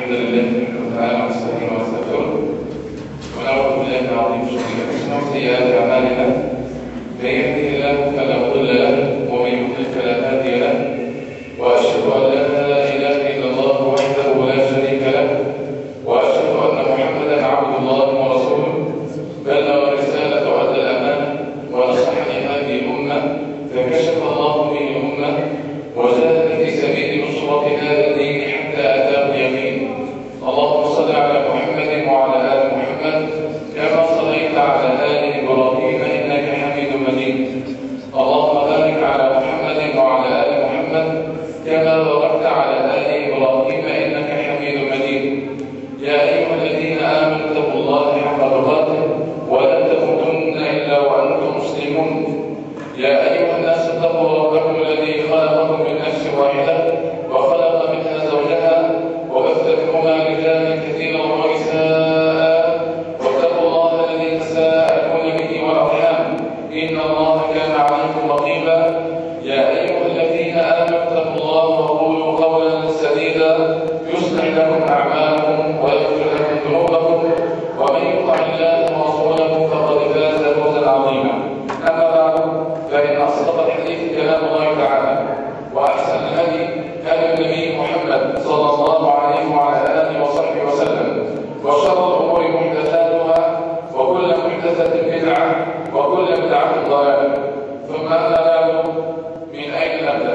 الحمد لله نحمده تعالى ونستعينه ونستغفره ونعوذ بالله من عظيم شرور انفسنا وسيئات اعمالنا. من يهده الله فلا مضل له ومن يضلل فلا هادي له، واشهد ان لا اله الا الله وحده لا شريك له، واشهد ان محمدا عبد الله ورسوله بلغ الرساله وادى الامانه ونصح لهذه الامه فكشف الله به الامه وجاهد في سبيل نصرة هذا الدين حتى أتاه اليقين. اللهم صل على محمد وعلى آل محمد كما صليت على آل إبراهيم إنك حميد مجيد. اللهم بارك على محمد وعلى آل محمد كما باركت على آل إبراهيم إنك حميد مجيد. يا أيها الذين آمنوا اتقوا الله حق تقاته ولا تموتن إلا وأنتم مسلمون. يا أيها الناس اتقوا ربكم الذي خلقكم من نفس واحدة وخلق منها زوجها وبث منهما رجالا كثيرا ونساء، واتقوا الله الذي تساءلون به والأرحام إن الله كان عليكم رقيبا. يا أيها الذين آمنوا اتقوا الله وقولوا قولا سديدا يصلح لكم أعمالكم ويغفر لكم ذنوبكم، ومن يطع الله ورسوله فقد فاز فوزا عظيما. أما بعد، فإن أصدق الحديث كلام الله تعالى، وأحسن الهدي هدي النبي محمد صلى الله عليه وعلى آله وصحبه وسلم، وشر الأمور محدثاتها وكل محدثة بدعة وكل بدعة ضلالة. ثم أما بعد، من أين نبدأ؟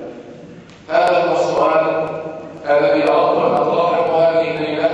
هذا هو السؤال الذي أردت أن أطرحه هذه الليلة،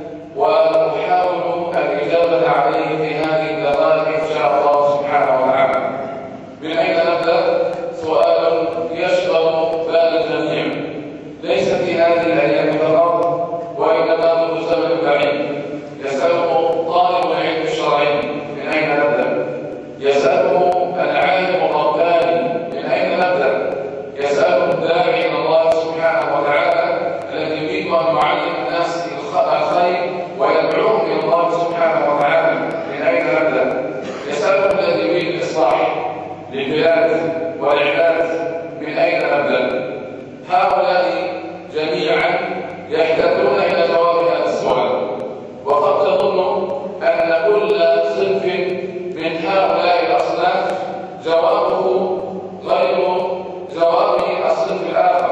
وأحاول الإجابة عليه في هذه الدقائق إن شاء الله سبحانه وتعالى. من أين نبدأ؟ سؤال يشغل بال الجميع، ليس في هذه الأيام فقط، وإنما منذ زمن بعيد. يسأله طالب العلم الشرعي: من أين نبدأ؟ يسأله العالم الرباني: من أين نبدأ؟ يسأله الداعي إلى الله سبحانه وتعالى الذي يريد أن يعلم الناس الخير ويدعوهم إلى الله سبحانه وتعالى: من أين نبدأ؟ يسأله الذي يريد الإصلاح للبلاد والعباد: من أين نبدأ؟ هؤلاء جميعا يحتاجون إلى جواب هذا السؤال، وقد تظن أن كل صنف من هؤلاء الأصناف جوابه غير جواب الصنف الآخر،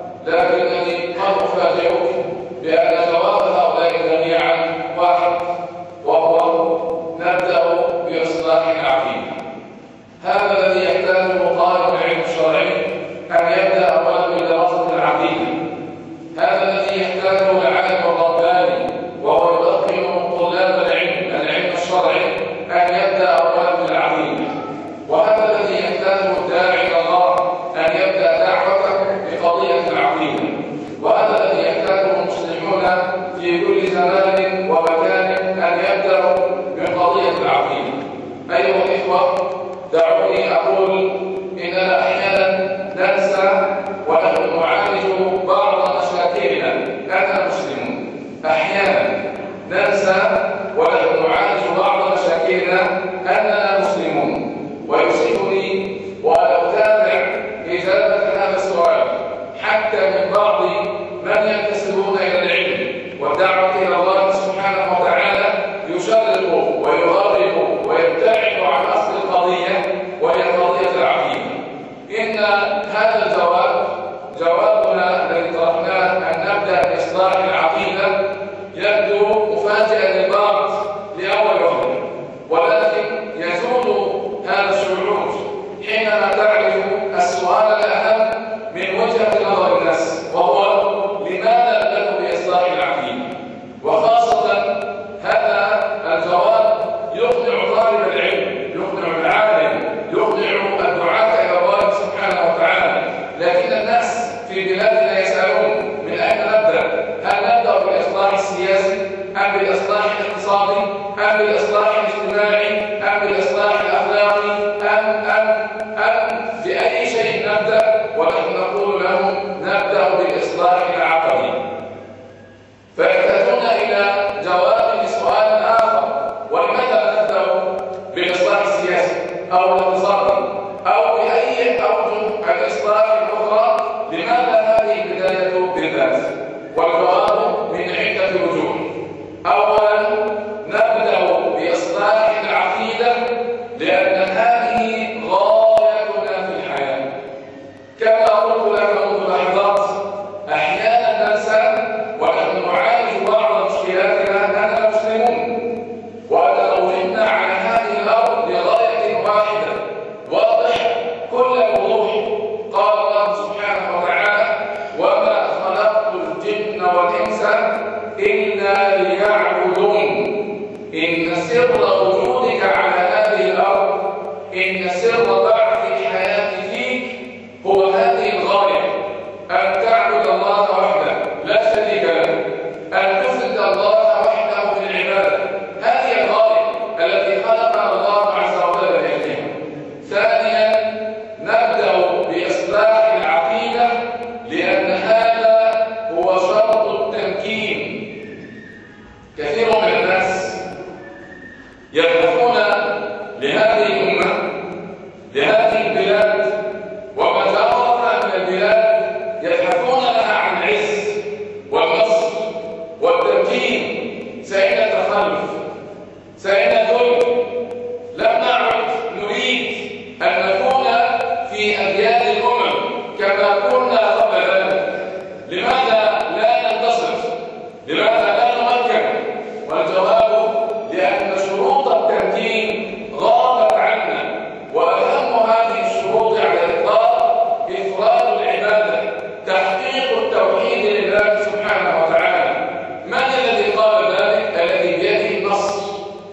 لكنني قد أفاجئك بأن جواب هؤلاء جميعا واحد، وهو: نبدأ بإصلاح العقيدة. هذا الذي يحتاجه طالب العلم الشرعي، أن يبدأ أولا بدراسة العقيدة. هذا الذي يحتاجه العالم الرباني وهو يلقن طلاب العلم الشرعي، أن يبدأ أولا بالعقيدة. وهذا الذي يحتاجه الداعي إلى الله، أن يبدأ دعوته بقضية العقيدة. وهذا الذي يحتاجه المسلمون في كل زمان ومكان، أن يبدأوا بقضية العقيدة. أيها الإخوة، دعوني أقول إننا أحيانا ننسى ونحن نعالج بعض مشاكلنا أننا مسلمون. أحيانا ننسى ونحن نعالج بعض مشاكلنا أننا مسلمون. ويسعدني وأنا أتابع إجابة هذا السؤال حتى من بعض من ينتسبون إلى العلم والدعوة إلى الله سبحانه وتعالى يشرق ويغرب ويبتعد عن أصل القضية، وهي قضية العقيدة. إن هذا الجواب، جوابنا الذي طرحناه أن نبدأ بإصلاح العقيدة، يبدو مفاجئا للبعض لأول وهلة، ولكن يزول هذا الشعور حينما تعرف السؤال الأهم من وجهة نظر الناس، وهو: لماذا نبدأ بإصلاح العقيدة؟ وخاصة هذا الجواب يقنع طالب العلم، يقنع العالم، يقنع الدعاة إلى الله سبحانه وتعالى. لكن الناس في بلادنا يسألون: من أين نبدأ؟ هل نبدأ بالإصلاح السياسي، أم بالإصلاح الاقتصادي، أم بالإصلاح الاجتماعي، أم بالإصلاح الأخلاقي، أم بأي شيء نبدأ؟ ونحن نقول لهم: نبدأ بالإصلاح العقدي. فيحتاجون إلى جواب لسؤال آخر: ولماذا نبدأ بالإصلاح السياسي أو الاقتصادي أو بأي أوجه الإصلاح الأخرى؟ لماذا هذه البداية بالذات؟ والجواب من عند كما كنا قبل ذلك. لماذا لا ننتصر؟ لماذا لا نمكن؟ والجواب لأن شروط التمكين غابت عنا، وأهم هذه الشروط على الإطلاق إفراد العبادة، تحقيق التوحيد لله سبحانه وتعالى. من الذي قال ذلك؟ الذي بيده النصر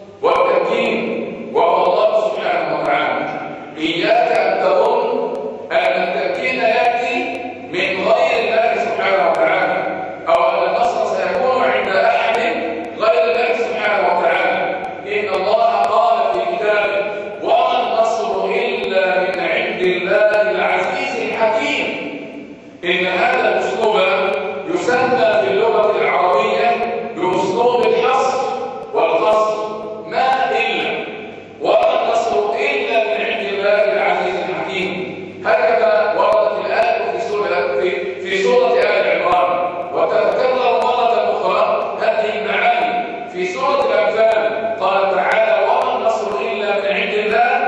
والتمكين وهو الله سبحانه وتعالى. إياك أن تظن أن التمكين يأتي من غير الله سبحانه وتعالى، أو أن النصر سيكون عند أحد غير الله سبحانه وتعالى. إن الله قال في كتابه: وما النصر إلا من عند الله العزيز الحكيم. إن هذا الأسلوب يسمى في اللغة العربية بأسلوب الحصر والقصر، ما إلا، وما النصر إلا من عند الله العزيز الحكيم. هكذا وردت الآية في سورة آل عمران، وتتكرر مرة أخرى هذه المعاني في سورة الأنفال. قال تعالى: وما النصر إلا من عند الله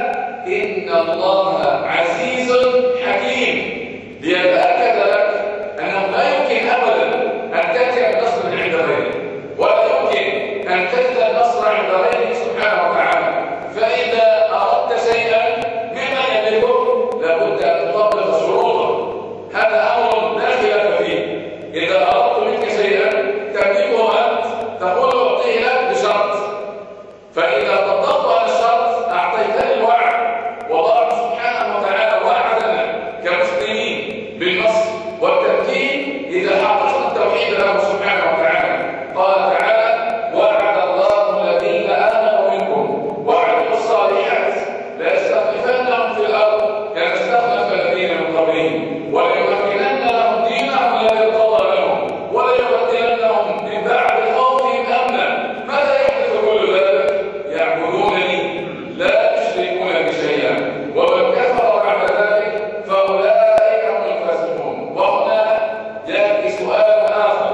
إن الله عزيز حكيم. ليتأكد لك أنه لا يمكن أبدا أن تأتي النصر من عند غيره، ولا يمكن أن تجد النصر عند غيره سبحانه وتعالى. فإذا أردت شيئا مما يملكه لابد أن تطبق شروطه، هذا أمر لا خلاف فيه. إذا أردت منك شيئا تملكه أنت، تقول أعطيه لك بشرط، فإذا طبقت هذا الشرط أعطيتني الوعد. والله سبحانه وتعالى وعدنا كمسلمين بالنصر والتمكين إذا حققنا التوحيد له سبحانه وتعالى. قال تعالى: وعد الله الذين آمنوا منكم وعملوا الصالحات ليستخلفنهم في الأرض كما استخلف الذين من قبلهم وليمكنن لهم دينهم الذي ارتضى لهم وليبدلنهم من بعد خوفهم أمنا. ماذا يحدث كل ذلك؟ يعبدونني لا يشركون بي شيئا، ومن كفر بعد ذلك فأولئك هم الفاسقون. وهنا يأتي سؤال آخر: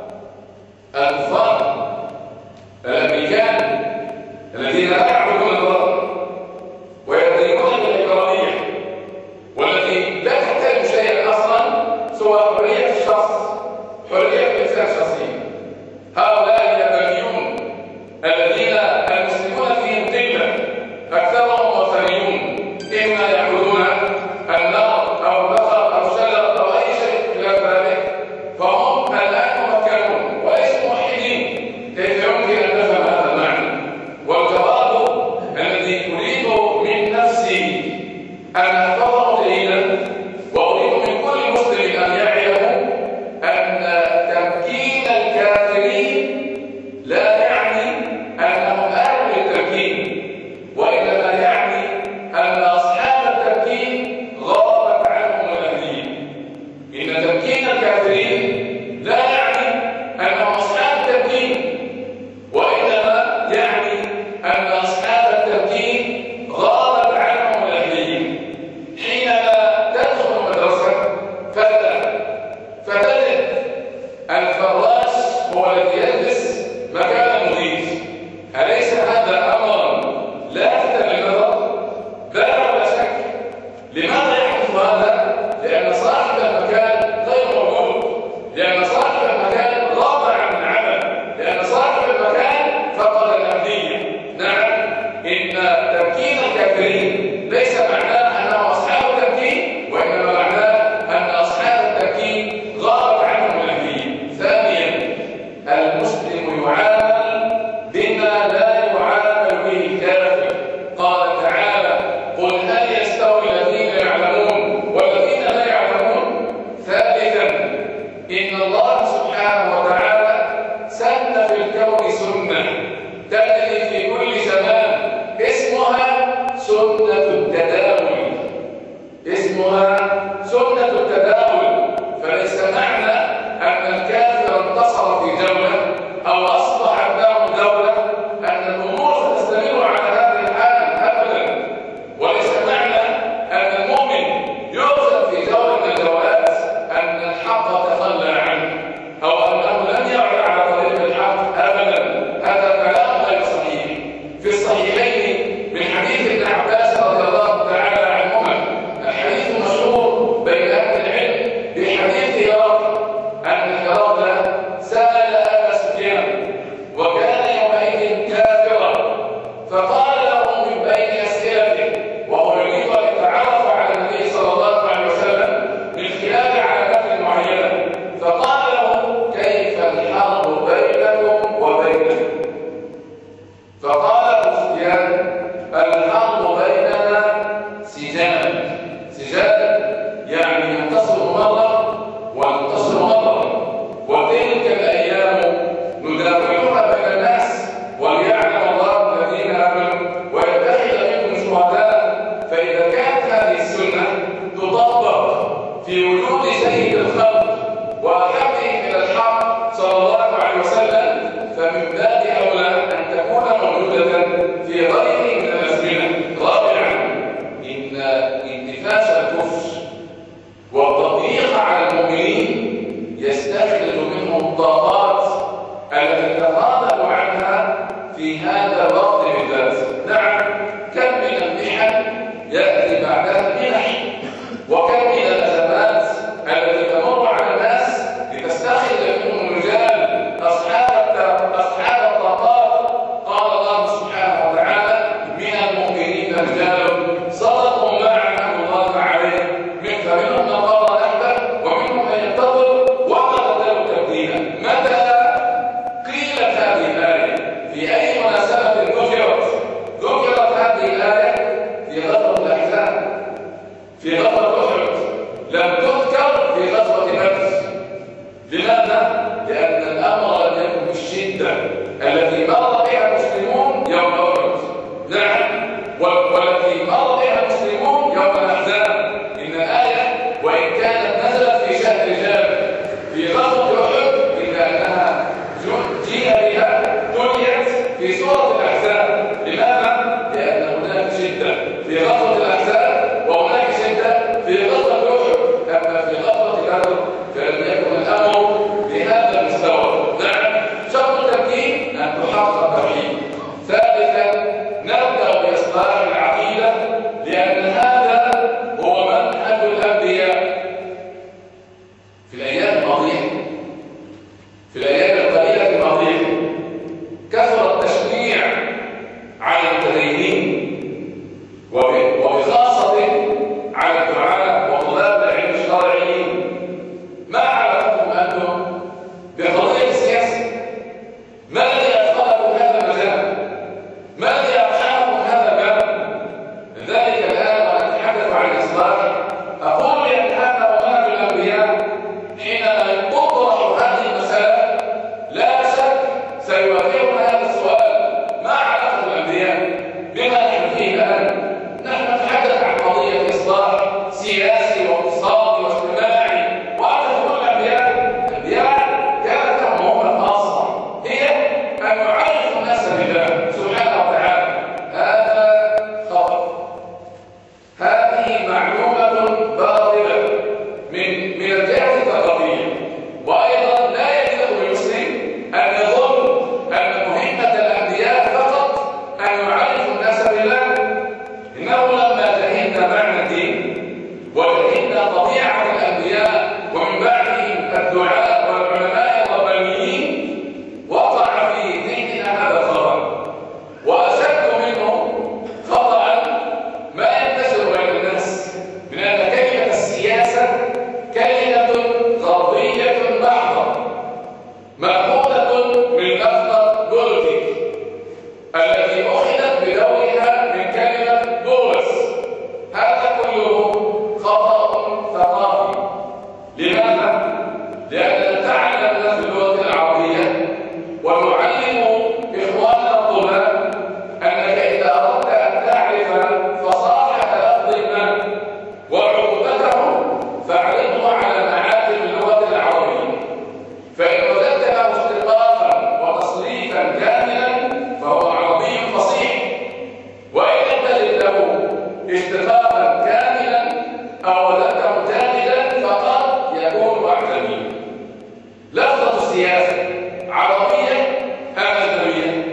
الكفار الأمريكان الذين لا يعبدون الله ويدينون بالليبرالية، والتي لا تحترم شيئا أصلا سوى حرية الشخص، حرية الإنسان الشخصية، هؤلاء اليابانيون الذين المسلمون فيهم قلة، أكثرهم وثنيون، إما يعبدون النار أو البقر أو الشجر أو أي شيء إلى ذلك، فهم الآن ممكنون وليسوا موحدين. كيف يمكن أن نفهم هذا المعنى؟ والجواب الذي أريد من نفسي أن أحفظه جيدا، وأريد من كل مسلم أن يعلم أن تمكين الكافرين لا يعني أنهم أهل للتمكين، وإنما يعني أن أصحاب التمكين غابت عنهم الأهلية. إن تمكين الكافرين لا يعني أنهم أصحاب التمكين، وإنما يعني أن أصحاب التمكين غابت عنهم الأهلية. حينما تدخل المدرسة فتجد الفراش هو الذي يجلس مكان المدير، أليس هذا أمرا لافتا للنظر؟ لا ولا شك. لماذا يحدث هذا؟ لأن صاحب المكان غير موجود، لأن صاحب المكان غاب عن العمل، لأن صاحب المكان فقد الأهلية. نعم، إن تمكين الكافرين ليس معناه أنهم أصحاب التمكين، وإنما معناه أن أصحاب التمكين غابت عنهم الأهلية. ثانيا، المسلم يعامل بما لا يعامل به الكافر. قال تعالى: قل هل يستوي الذين يعلمون والذين لا يعلمون؟ ثالثا، إن الله سبحانه وتعالى سن في الكون سنة تجري في كل زمان اسمها سنة التداول. اسمها سنة التداول. فليس معنى أن الكافر انتصر في دولة أو أصبح له دولة أن الأمور ستستمر على هذه الحال أبدا. وليس معنى أن المؤمن يؤخذ في دولة من الدولات أن الحق تخلى عنه أو أنه لم يعد على طريق الحق أبدا. هذا كلام غير صحيح. في الصحيحين من حديث ابن عباس رضي الله تعالى عنهما، الحديث المشهور بين في وجود سيد الخلق وأحبهم إلى الحق صلى الله عليه وسلم، فمن باب أولى أن تكون موجودة في غيره من الأزمنة. رابعا، إن انتفاش الكفر والتضييق على المؤمنين يستخرج منهم الطاقات التي تغاضب عنها في هذا الوقت بالذات. نعم، كم من المحن يأتي بعدها منح، وكم من الأزمات التي تمر على الناس لتستخرج منهم الرجال أصحاب الطاقات. قال الله سبحانه وتعالى: من المؤمنين رجال صدقوا ما عاهدوا الله عليه، فمنهم من قضى نحبه ومنهم من ينتظر وما بدلوا تبديلا. متى قيلت هذه الآية؟ في أي مناسبة ذكرت هذه الآية؟ في غزوة الأحزاب، في غزوة أحد، لم تذكر في غزوة بدر. لماذا؟ لأن الأمر لم يكن بالشدة التي مر بها المسلمون يوم أحد، نعم، والتي مر بها المسلمون يوم الأحزاب. إن الآية وإن كانت نزلت في شهر رجال في غزوة أحد، إلا أنها جيء بها تليت في سورة الأحزاب. لماذا؟ لأن هناك شدة في غزوة الأحزاب وهناك شدة في غزوة أحد. أما في غزوة بدر فلم يكن الأمر بهذا المستوى. نعم، شرط التمكين أن تحقق التوحيد. ثالثا، نبدأ بإصلاح العقيدة، لأن هذا هو منهج الأنبياء. في الأيام الماضية، في الأيام القليلة الماضية، كثر التشجيع على المتدينين وبخاصة على الدعاة وطلاب العلم الشرعيين. ما عرفتم أنتم بقضية السياسة؟ ما الذي أدخلكم هذا المجال؟ ما الذي أرحمكم هذا الباب؟ لذلك الآن ونتحدث عن الإصلاح، أقول لأن هذا منهج الأنبياء. حينما تطرح هذه المسألة لا شك سيواجهنا هذا السؤال: ما علاقة الأنبياء بما نحن فيه الآن؟ نحن نتحدث عن قضية إصلاح سياسي واقتصادي واجتماعي، وأنت تقول الأنبياء كانت لهم مهمة خاصة، هي أن يعرفوا الناس بالله سبحانه وتعالى. هذا خطأ، هذه معلومة باطلة من الجهة الثقافية. وأيضا لا يجوز للمسلم أن يظن أن مهمة الأنبياء فقط أن يعرفوا الناس بالله. إنه لما جهلنا معنى الدين وجهلنا طبيعة الأنبياء ومن بعدهم الدعاء والعلماء الربانيين، وقع في ذهننا هذا الخطأ. وأشد منه خطأ ما ينتشر بين الناس من أن كلمة السياسة كلمة غربية محضة، مأخوذة من لفظة بوليتيك التي أخذت بدورها من كلمة بولس. هذا كله خطأ ثقافي. لماذا؟ لأننا تعلمنا في اللغة العربية ونعلم إخواننا الطلاب أنك إذا أردت أن تعرف فصاحة لفظ ما وعقوبته فاعرضه على معاجم اللغة العربية، فإن وجدت له اشتقاقا وتصريفا كاملا فهو عربي فصيح، وإن لم تجد له اشتقاقا كاملا أو وجدته جامدا فقد يكون أعجميا. لفظة السياسة عربية أم أجنبية؟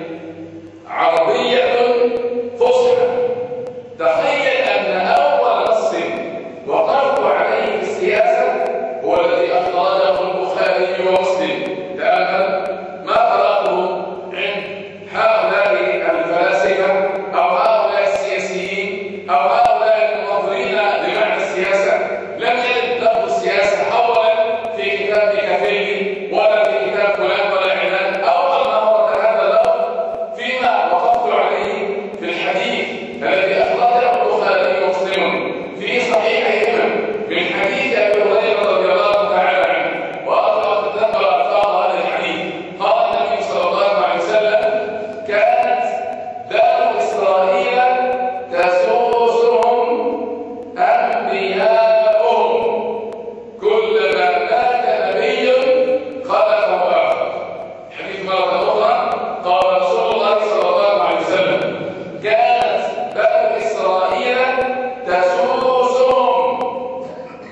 عربية فصحى. تخيل أن أول نص وقفت عليه في السياسة هو الذي أخرجه البخاري ومسلم. تأمل ما قرأته عند هؤلاء الفلاسفة أو هؤلاء السياسيين أو هؤلاء المنظرين لمعنى السياسة. لم يرد لفظ السياسة أولا في كتاب كافي ولا في كتاب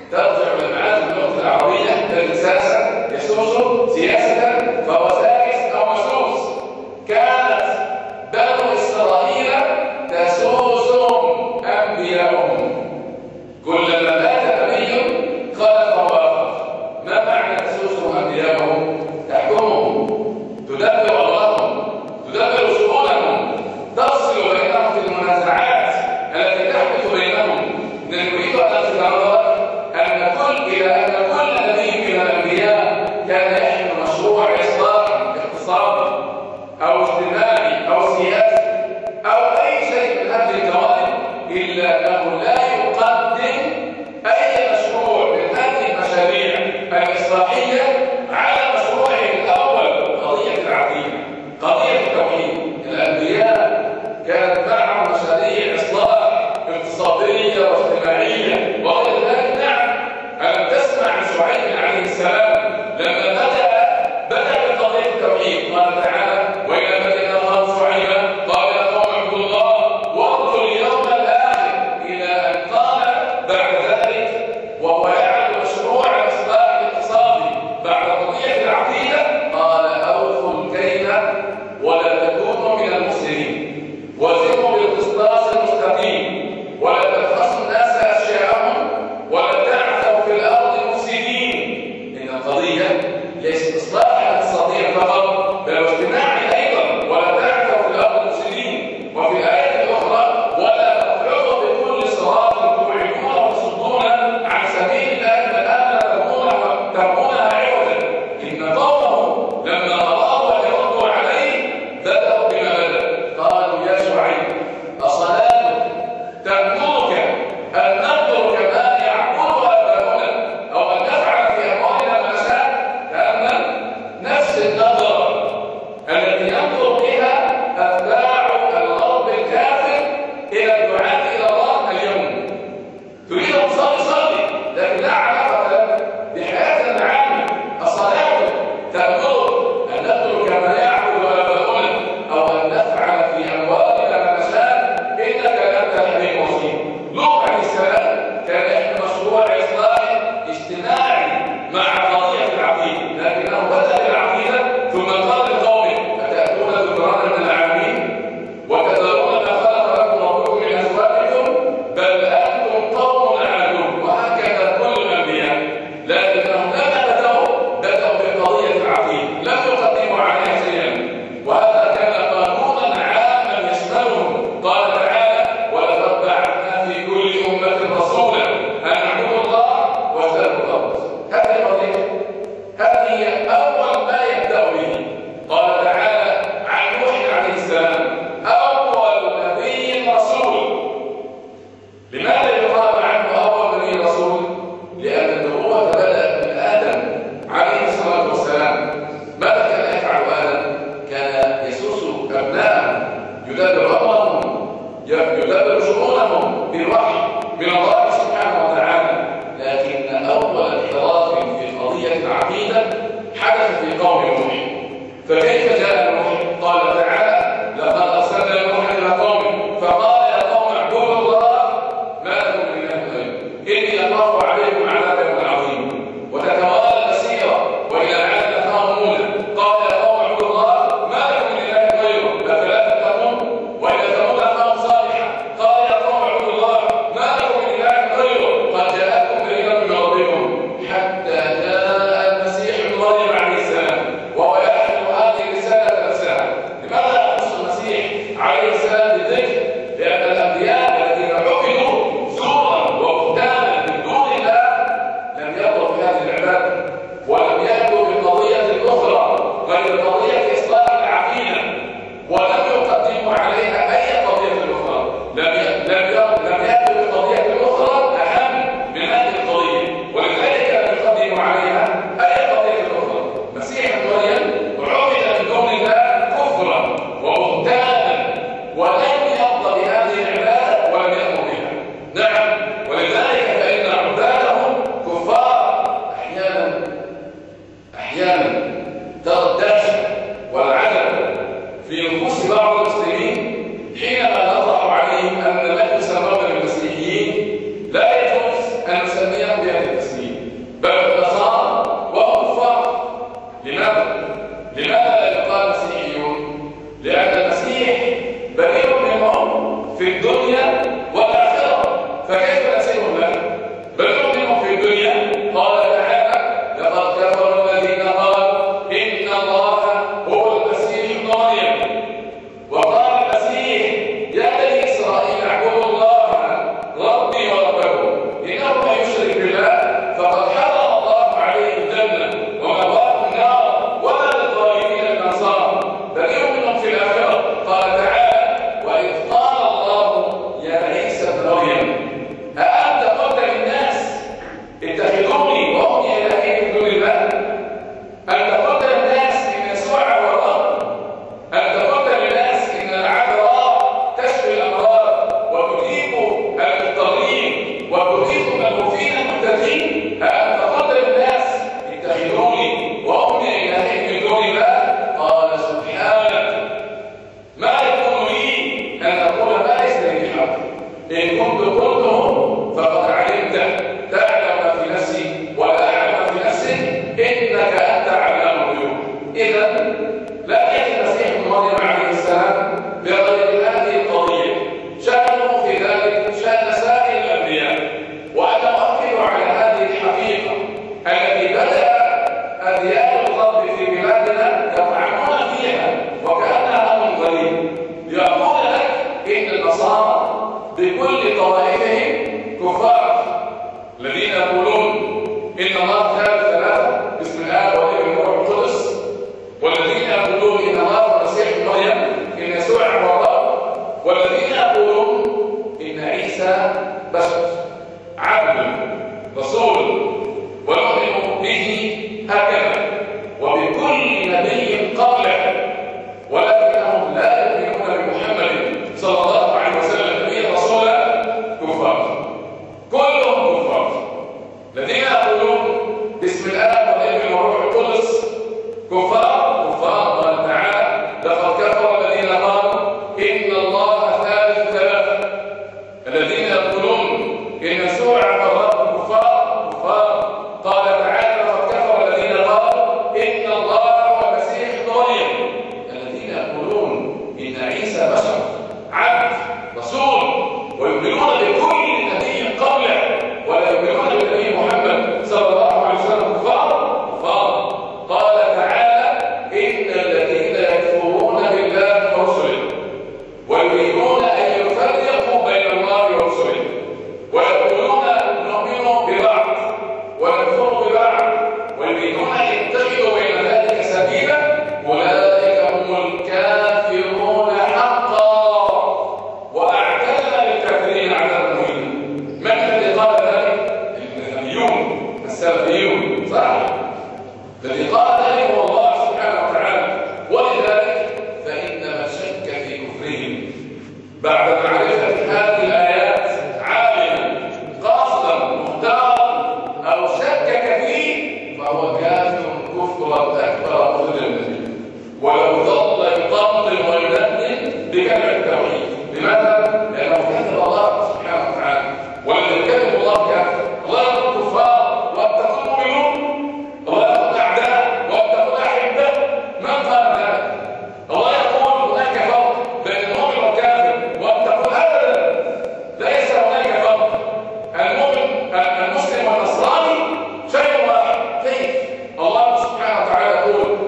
ترجع للمعاني اللغة العربية الرساسة يسوس سياسة فهو ساكس أو مسوس. كانت بنو إسرائيل تسوسهم أنبياءهم، كلما مات نبي خلفه آخر. ما معنى تسوسهم أنبياءهم؟ تحكمهم، تدبر أمرهم، تدبر شؤونهم، تفصل بينهم في المنازعات التي تحدث بينهم. نريد أن نتنظر إلى أن كل نبي من الأنبياء كان يحمل مشروع إصلاح اقتصادي أو اجتماعي أو سياسي أو أي شيء من هذه الجوانب، إلا أنه لا يقدم أي مشروع من هذه المشاريع الإصلاحية على مشروعه الأول، قضية العقيدة، قضية التوحيد. الأنبياء كانت معهم مشاريع إصلاح اقتصادية واجتماعية وغير ذلك. نعم، ألم تسمع عن شعيب عليه السلام لما بدأ بقضية التوحيد؟ قال تعالى: وإلى مدين أخاهم شعيبا قال يا قوم اعبدوا الله واعبدوا اليوم الآخر، إلى أن قال بعد ذلك وهو يعمل مشروع الإصلاح الاقتصادي بعد قضية العقيدة، قال: أوفوا الكيل ولا تكونوا من المفسدين، وزنوا بالقسطاس المستقيم، ولا تبخسوا الناس أشياءهم، ولا تعثوا في الأرض مفسدين. إن القضية ليست إصلاحا اقتصاديا فقط، بل اجتماعي أيضا. ولا تعثوا في الأرض مفسدين. وفي الآية الأخرى: ولا تقعدوا بكل صراط توعدون وتصدون عن سبيل الله من آمن تبغونها عوجا. إن قومه لما أرادوا أن يردوا عليه بدأوا بما بدأ، قالوا: يا شعيب أصلاتك تأمرك أن نترك ما يعبد آباؤنا أو أن نفعل في أموالنا ما نشاء؟ تأمل نفس النظرة التي ينظر بها أتباع الغرب الكافر إلى الدعاة إلى الله اليوم. تريد أن تصلي، لكن لا علاقة لك بحياتنا العامة. الصلاة تأمرك أن نترك ما يعبد آباؤنا أو أن نفعل في أموالنا ما نشاء، إنك لأنت الحليم الرشيد. لوط عليه السلام كان يحمل مشروع إصلاحي اجتماعي مع قضية العقيدة، لكنه بدأ بالعقيدة ثم قال لقومه: أتأتون ذكرانا من العالمين وتذرون ما خلق لكم ربكم من أزواجكم بل أنتم قوم عادون. وهكذا كل الأنبياء، لكنهم لما بدأوا بقضية العقيدة، لم يقدموا عليها شيئا، وهذا كان قانونا عاما يشملهم. قال تعالى: ولقد بعثنا في كل أمة رسولا أن اعبدوا الله واجتنبوا الطاغوت. هذه قضية، هذه أول ما يبدأ به. قال تعالى عن نوح عليه السلام: أول نبي رسول. لماذا يقال عنه أول نبي رسول؟ لأن النبوة بدأت من آدم عليه الصلاة والسلام. ماذا كان يفعل آدم؟ كان يسوس أبناءه، يدبر أمرهم، يدبر شؤونهم بالوحي من الله سبحانه وتعالى. لكن أول انحراف في قضية العقيدة حدث في قوم نوح. فكيف جاء نوح؟ قال تعالى: لقد أرسلنا نوحا إلى قومه فقال يا قوم اعبدوا الله ما لكم من إله غيره إني أخاف عليكم عذاب يوم عظيم. وتتوالى المسيرة وإلى عاد أخاهم هودا قال يا قوم اعبدوا الله ما لكم من إله غيره أفلا تتقون. وإلى ثمود أخاهم صالحا قال يا قوم اعبدوا الله ما لكم من إله غيره قد جاءتكم بينة من ربكم. حتى جاء المسيح ابن مريم عليه السلام وهو يحمل هذه الرسالة إنك أنت علام الغيوب. إذا لا يأتي المسيح ابن مريم عليه السلام بغير هذه القضية، شأنه في ذلك شأن سائر الأنبياء. وأنا أؤكد على هذه الحقيقة التي بدأ أديان الغرب في بلادنا يطعنون فيها وكأنها أمر غريب. يقول لك إن النصارى بكل طوائفهم كفار، الذين يقولون إن الله ثالث ثلاثة باسم الآب والابن والروح القدس، والذين يقولون إن الله المسيح ابن مريم، إن يسوع هو الله، والذين يقولون إن عيسى بشر عبد رسول ونؤمن به هكذا وبكل نبي قبله، ولكنهم لا يؤمنون بمحمد صلى الله عليه وسلم نبيا رسولا، كفار، كلهم كفار. الذين يقولون باسم الآب والابن والروح القدس كفار، كفار. قال تعالى: لقد كفر الذين قالوا إن الله ثالث ثلاثة. الذين يقولون إن يسوع هو الرب كفار، كفار. قال تعالى: لقد كفر الذين قالوا إن الله هو المسيح ابن مريم. الذين يقولون إن عيسى بشر عبد رسول ويؤمنون بكل نبي قبله ولا يؤمنون بالنبي محمد صلى الله عليه وسلم كفار، كفار. قال تعالى: إن الذين يكفرون بالله ورسله ويريدون أن يفرقوا بين الله ورسله ويقولون نؤمن ببعض ونكفر ببعض ويريدون أن يتخذوا بين ذلك سبيلا، أولئك هم الكافرون حقا وأعتدنا للكافرين عذابا مهينا. من الذي قال ذلك؟ النبيون السلفيون، صح؟ الذي قال ذلك هو الله سبحانه وتعالى. ولذلك فإن من شك في كفرهم بعد معرفة هذه الآيات عالما قاصدا مختارا أو شكك فيه فهو كافر كفرا أكبر مجرما، ولو ظل يطبطب ويدندن بكلمة التوحيد. لماذا؟ لأنه كذب الله سبحانه وتعالى، والذي كذب الله كافر. الله يقول كفار واتقوا المؤمنون، الله يقول أعداء واتقوا أحبة. من قال ذلك؟ الله يقول هناك فرق بين المؤمن والكافر واتقوا أبدا، ليس هناك فرق. المؤمن المسلم والنصراني شيء واحد. كيف؟ الله سبحانه وتعالى يقول: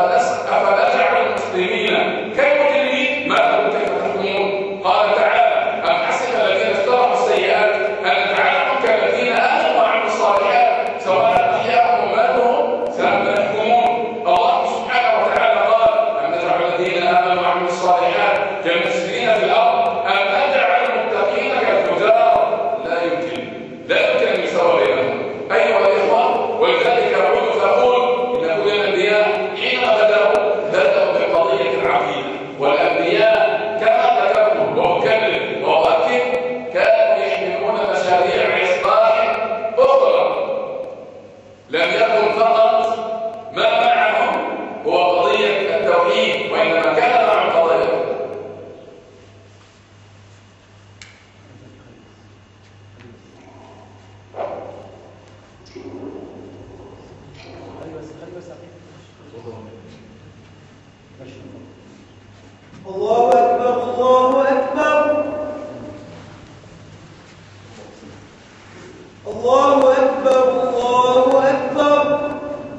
أفنجعل المسلمين كالمجرمين؟ ما لكم كيف تحكمون؟ قال تعالى: أم حسب الذين اجترحوا السيئات أن نجعلهم كالذين آمنوا وعملوا الصالحات سواء أحياءهم وماتهم ساء ما يحكمون. الله سبحانه وتعالى قال: أم نجعل الذين آمنوا وعملوا الصالحات كالمفسدين في الأرض أم نجعل المتقين كالفجار؟ لا يمكن، لا يمكن أن يساوى بينهم أيها الإخوة. ولذلك أقول فأقول إن كل الأنبياء حينما بدأوا بقضية العقيدة، والأنبياء كما ذكرت وأكرر وأؤكد كانوا يحملون مشاريع إصلاح أخرى، لم يكن فقط ما معهم هو قضية التوحيد، وإنما كان معهم قضايا أخرى. الله أكبر، الله أكبر، الله أكبر، الله أكبر.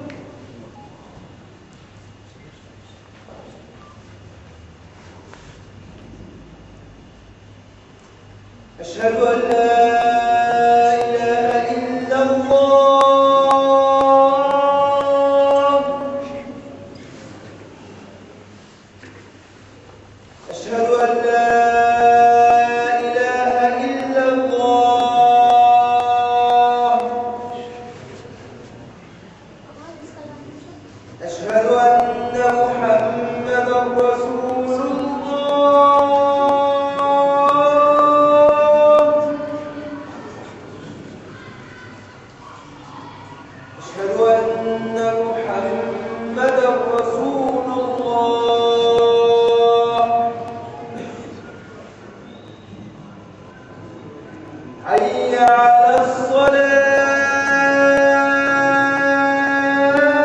أشهد أن لا إله إلا الله. أشهد أن لا إله إلا الله. أشهد أن محمدا رسول الله. أشهد أن محمدا رسول الله. حي على الصلاة.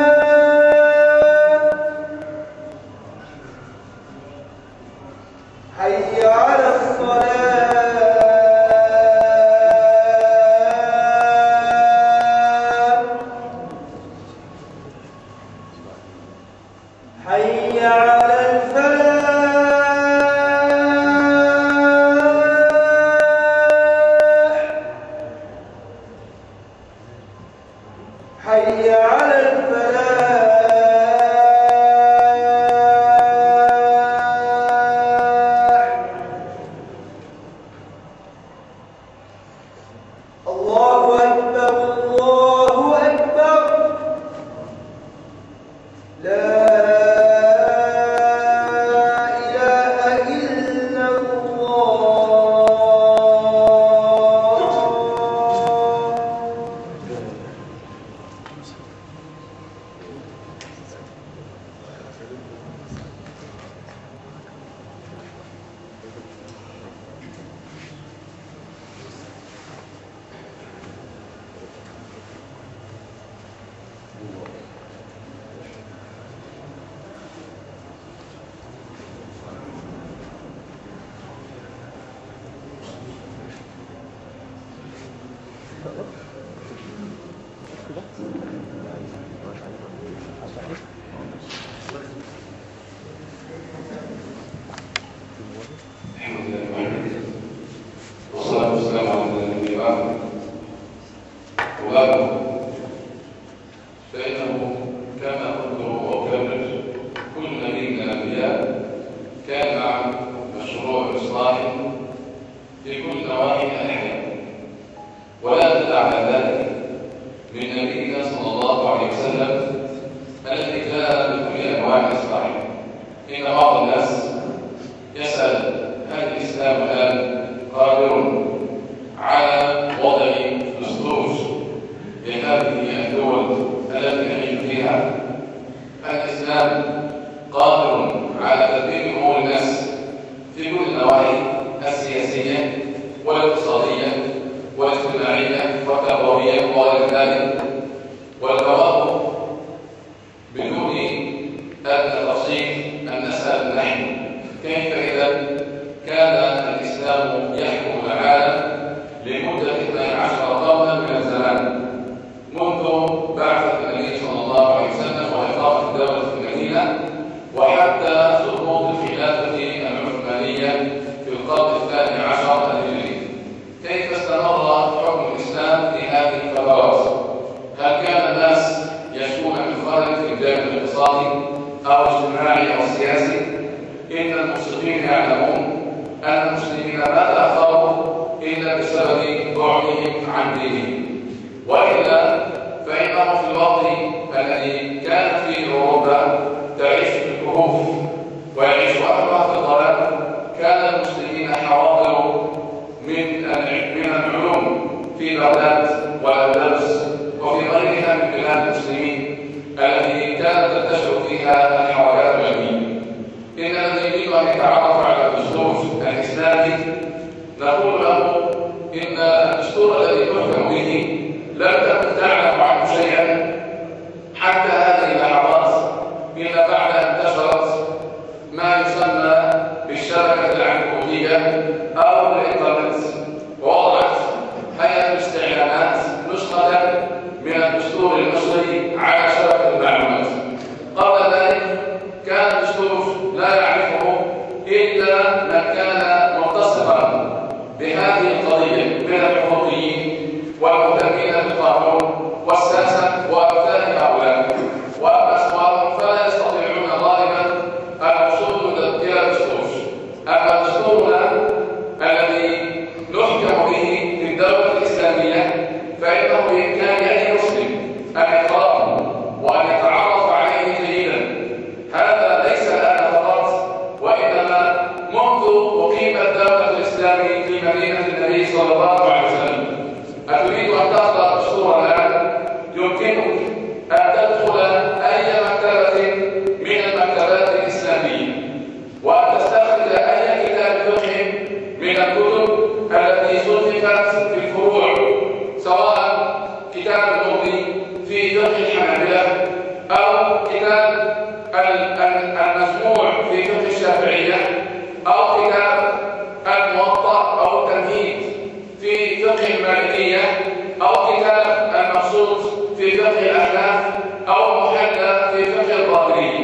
في فقه الأحناف أو محلى في فقه الظاهرية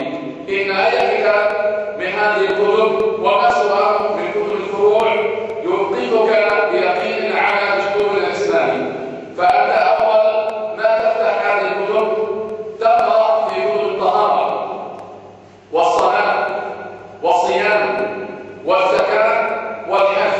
إن أي كتاب من هذه الكتب وما سواه من كتب الفروع يوقفك بيقين على دستور الإسلامي. فأنت أول ما تفتح هذه الكتب تقرأ في كتب الطهارة والصلاة والصيام والزكاة والحج،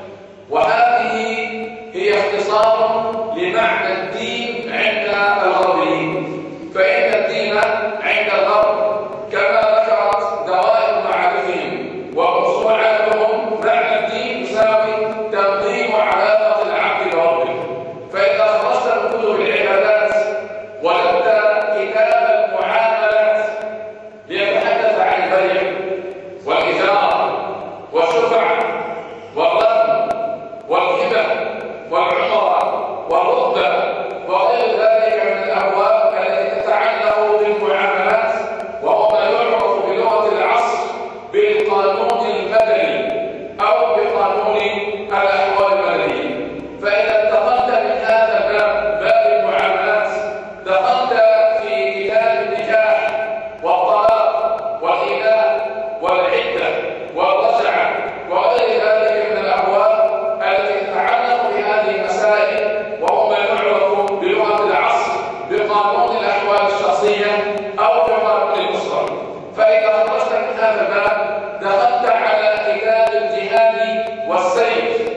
وهذه هي اختصار لمعنى الدين عند الغربيين. فإن الدين عند الغرب كما ذكرت دوائر معارفهم وموسوعاتهم معنى الدين يساوي تنظيم علاقة العبد بربه. فإذا خرجت من كتب العبادات ولدت كتاب المعاملات ليتحدث عن البيع والإجارة والشفعة والرهن والهبة والعمرة والرتبة وغير ذلك من الأبواب التي تتعلق بالمعاملات، وهو ما يعرف بلغة العصر بالقانون المدني أو بقانون الأحوال المدنية. فإذا انتقلت من هذا الباب، باب المعاملات، دخلت في كتاب النكاح والطلاق والإيلاء والعدة والرجعة وغير ذلك من الأبواب التي تتعلق بهذه المسائل، وهو ما يعرف بلغة العصر بقانون الأحوال الشخصية أو بقانون الأسرة. فإذا خرجت من هذا الباب دخلت على كتاب الجهاد والسيف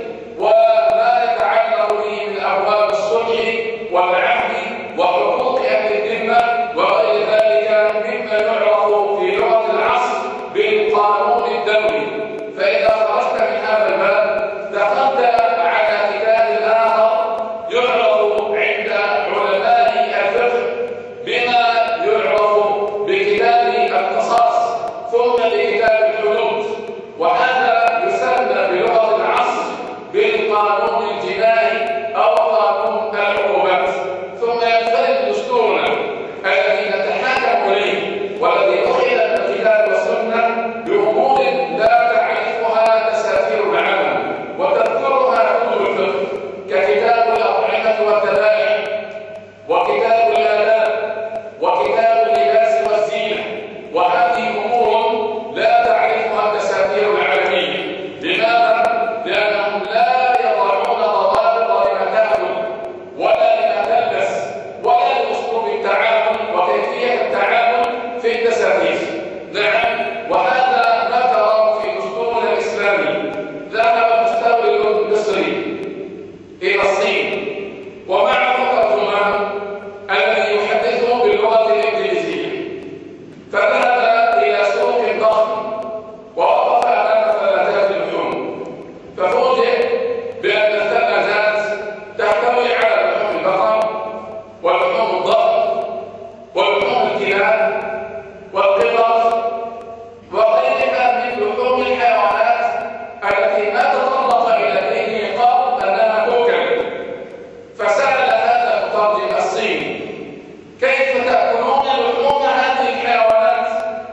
وما يتعلق به من أبواب الصلح والعهد وحقوق أهل الذمة وغير ذلك مما يعرف في لغة العصر بالقانون الدولي. فإذا خرجت من هذا الباب دخلت على كتاب آخر يعرف عند علماء الفقه بما يعرف بكتاب القصاص ثم بكتاب الحدود، وهذا يسمى بلغة العصر بالقانون الجنائي أو قانون العقوبات. ثم ينفرد دستورنا الذي نتحاكم إليه والذي أخذ من الكتاب والسنة بأمور لا تعرفها دساتير العالم وتذكرها كتب الفقه ككتاب الأطعمة والذبائح وكتاب الآداب وكتاب اللباس والزينة، وهذه أمور لا تعرفها دساتير العالمية. لماذا؟ لأنهم لا يضعون ضوابط لما تأكل ولا لما تلبس ولا لأسلوب التعامل وكيفية التعامل في الدساتير. نعم، وهذا ما تراه في دستورنا الإسلامي. ذهب المستورد المصري إلى الصين ومعه ترجمان الذي يحدثه باللغة الإنجليزية، فذهب إلى سوق ضخم ووقف أمام ثلاجات اللحوم، ففوجئ بأن الثلاجات تحتوي على لحوم البقر ولحوم الضأن ولحوم الكلاب والقطط وغيرها من لحوم الحيوانات التي ما تطرق إلى ذهنه قط أنها تؤكل. فسأل هذا المترجم الصيني: كيف تأكلون لحوم هذه الحيوانات؟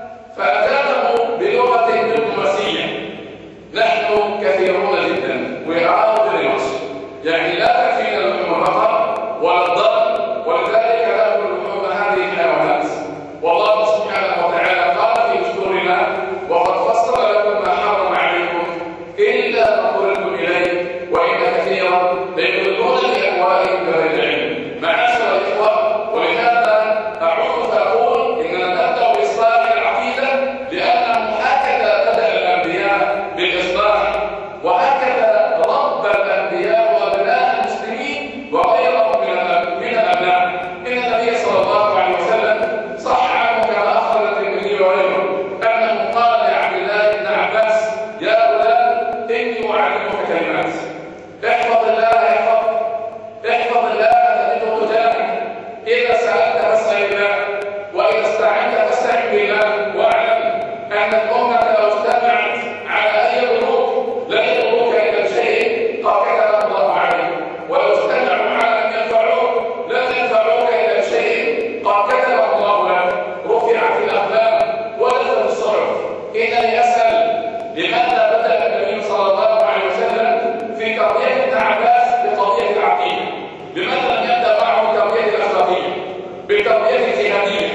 فأجابه بلغة دبلوماسية: نحن كثيرون جدا، we are very much، يعني لا تكفينا لحوم البقر ولا الضأن ولذلك نأكل لحوم هذه الحيوانات. والله سبحانه وتعالى قال في دستورنا: وقد فصل لكم ما حرم عليكم إلا ما اضطررتم إليه وإن كثيرا ليضلون بأهوائهم بغير علم. معاشر الإخوة، ولهذا أعود فأقول إننا نبدأ بإصلاح العقيدة لأنه هكذا بدأ الأنبياء بالإصلاح، وهكذا رب الأنبياء وأبناء المسلمين وغيرهم من الأبناء. إن النبي صلى الله عليه وسلم صح عنه كما أخرج الترمذي وغيره أنه قال لعبد الله بن عباس: يا غلام إني أعلمك كلمات، احفظ الله يحفظك، احفظ الله تجده تجاهك، إذا سألت فاسأل الله وإذا استعنت فاستعن بالله، واعلم أن الأمة لو اجتمعت على أن يضروك لن يضروك إلا بشيء قد كتبه الله عليك، ولو اجتمعوا على أن ينفعوك لن ينفعوك إلا بشيء قد كتبه الله لك. رفعت الأقلام ولدت الصحف. إنني أسأل: لماذا بدأ النبي صلى الله عليه وسلم في تربية ابن عباس بتربية العقيدة؟ لماذا لم يبدأ معه بالتربية الأخلاقية، بالتربية الجهادية؟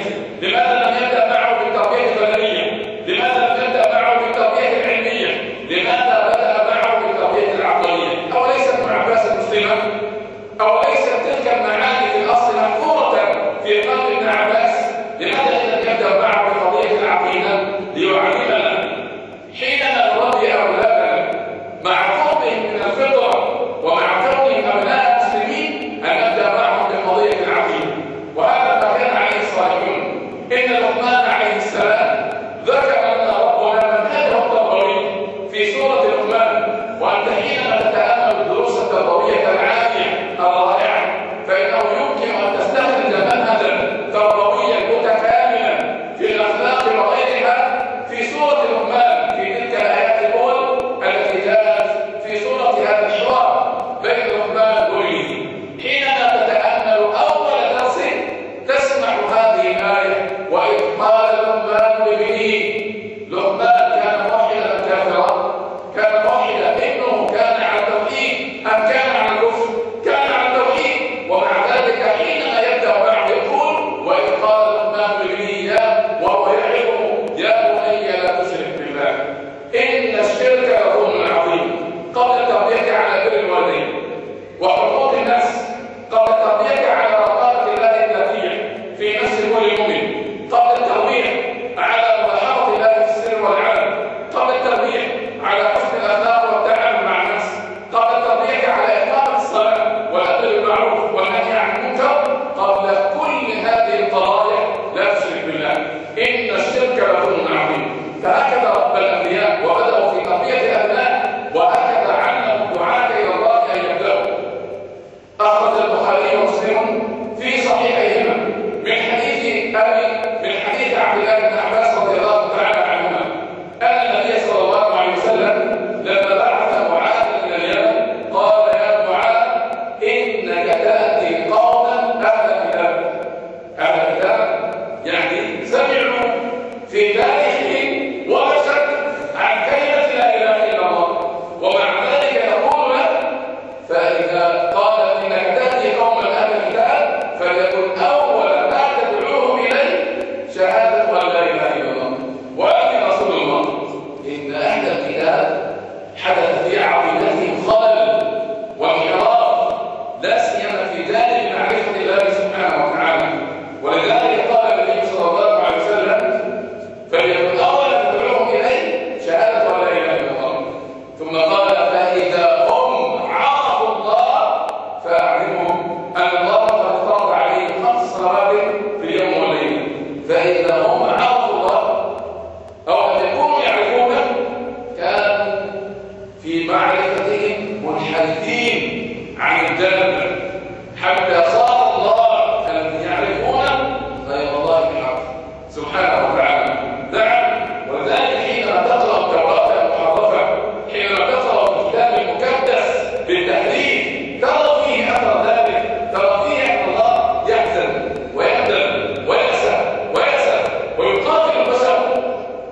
لماذا لم يبدأ معه بالتربية البدنية؟ لماذا لم يبدأ معه بالتربية العلمية؟ لماذا بدأ معه بالتربية العقلية؟ أوليس ابن عباس مسلما؟ أوليست تلك المعاني في الأصل محفورة في قلب ابن عباس؟ لماذا لم يبدأ معه بقضية العقيدة ليعلمنا حينما نربي أولادنا مع قربهم من الفطرة ومع كونهم أبناء مسلمين أن نبدأ معهم بقضية العقيدة؟ وهذا ما كان عليه الصالحون. إن لقمان عليه السلام ذكر لنا ربنا منهجه التربوي في سورة لقمان، وأنت حينما تتأمل الدروس التربوية العالية الرائعة فإنه يمكن أن تستخرج منهجا تربويا متكاملا في الأخلاق وغيرها في سورة لقمان، في تلك الآيات الأولى التي جاءت في سورة هذا الحوار بين لقمان وولده. حينما تتأمل أول درس تسمع هذه الآية: وإذ قال لقمان لابنه. لقمان كان موحدا أم كافرا؟ كان موحدا. ابنه كان على التوحيد أم كان على الكفر؟ كان على التوحيد. ومع ذلك حينما يبدأ معه يقول: وإذ قال لقمان لابنه وهو يعظه يا بني لا تشرك بالله إن الشرك لظلم عظيم. قبل التربية على بر الوالدين وحقوق الناس، قبل التربية على رقابة الله الذاتية في نفس كل مؤمن، قبل التربية على ملاحظة الله في السر والعلن، قبل التربية على حسن الأخلاق والتعامل مع الناس، قبل التربية على إقامة الصلاة والأمر بالمعروف والنهي عن المنكر، قبل كل هذه القضايا لا تشرك بالله إن الشرك لظلم عظيم. فهكذا رب الأنبياء وبدأوا في تربية أبناء، وهكذا علموا الدعاة إلى الله أن يبدأوا. أخرج البخاري ومسلم في صحيحيهما من حديث عبد الله بن عباس رضي الله تعالى عنهما أن النبي صلى الله عليه وسلم لما بعث معاذ إلى اليمن قال: يا معاذ إنك تأتي قوما أهل كتاب. أهل كتاب يعني سمعوا في تاريخهم ورشد عن كلمة لا إله إلا الله، ومع ذلك يقول له: فإذا قال إنك تأتي قوما أهل كتاب فليكن أول ما تدعوهم إليه شهادة أن لا إله إلا الله وأن رسول الله. إن أهل الكتاب حدث في عقيدتهم خلل وانحراف، لا سيما في جانب معرفة الله سبحانه وتعالى. ولذلك قال النبي صلى الله عليه وسلم: فليكن أول ما تدعوهم إليه شهادة أن لا إله إلا الله. ثم قال: فإذا هم عرفوا الله فأعلمهم أن الله قد فرض عليهم 5 صلوات في اليوم والليل. فإذا هم عرفوا الله أو لم يكونوا يعرفونه كانوا في معرفتهم منحرفين عن الجنة، حتى صار الله الذي يعرفونه غير الله بالحق سبحانه وتعالى. نعم. ولذلك حينما تقرأ التوراة المحرفة، حينما تقرأ الكتاب المقدس بالتحريف، ترى فيه أثر ذلك، ترى فيه أن الله يحزن ويندم ويأسى ويقاتل البشر.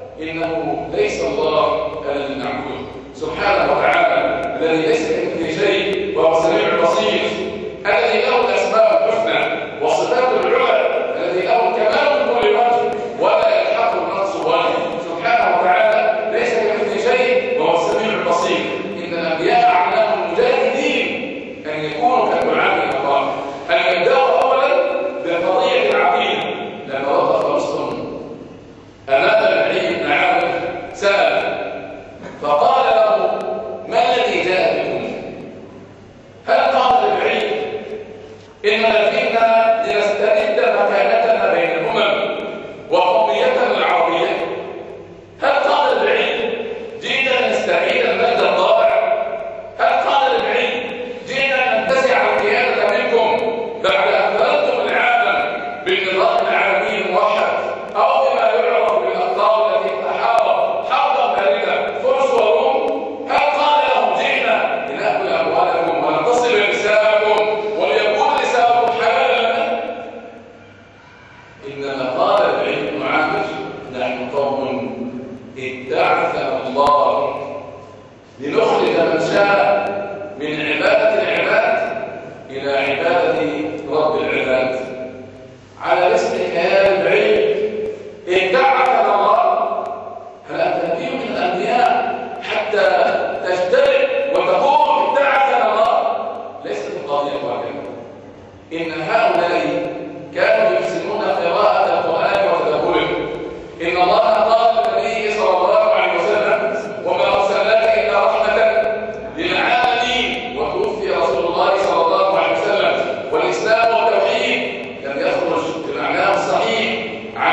إنه ليس الله الذي نعبده سبحانه وتعالى، الذي ليس كمثله شيء وهو السميع البصير، الذي له الأسماء الحسنى والصفات العلى، الذي له الكمال من كل وجه ولا يلحقه النقص وجه سبحانه وتعالى، ليس كمثله شيء وهو السميع البصير. إن الأنبياء علموا المجاهدين أن يكونوا كالدعاة إلى الله، أن يبدأوا أولا بقضية العقيدة. لما وقف رستم أمام العلي بن عامر سأل فقال له: ما الذي جاء بكم؟ هل قال البعيد إننا فينا لنسترد مكانتنا بين الأمم وقوميتنا العربية؟ هل قال البعيد جئنا نستعيد المجد الضائع؟ هل قال البعيد جئنا ننتزع القيادة منكم بعد أن ضربتم العالم بالنظام العالمي الموحد أو بما يعرف بالأقطار التي تحارب حربا باردة فرس وروم؟ هل قال لهم جئنا لنأكل أموالكم ونتصل بنساءكم وليكون نساءكم حلالا لنا؟ إنما قال البعيد بن عامر: نحن قوم ابتعثنا الله لنخرج من شاء من عبادة العباد إلى عبادة رب العباد. على اسمك يا البعيد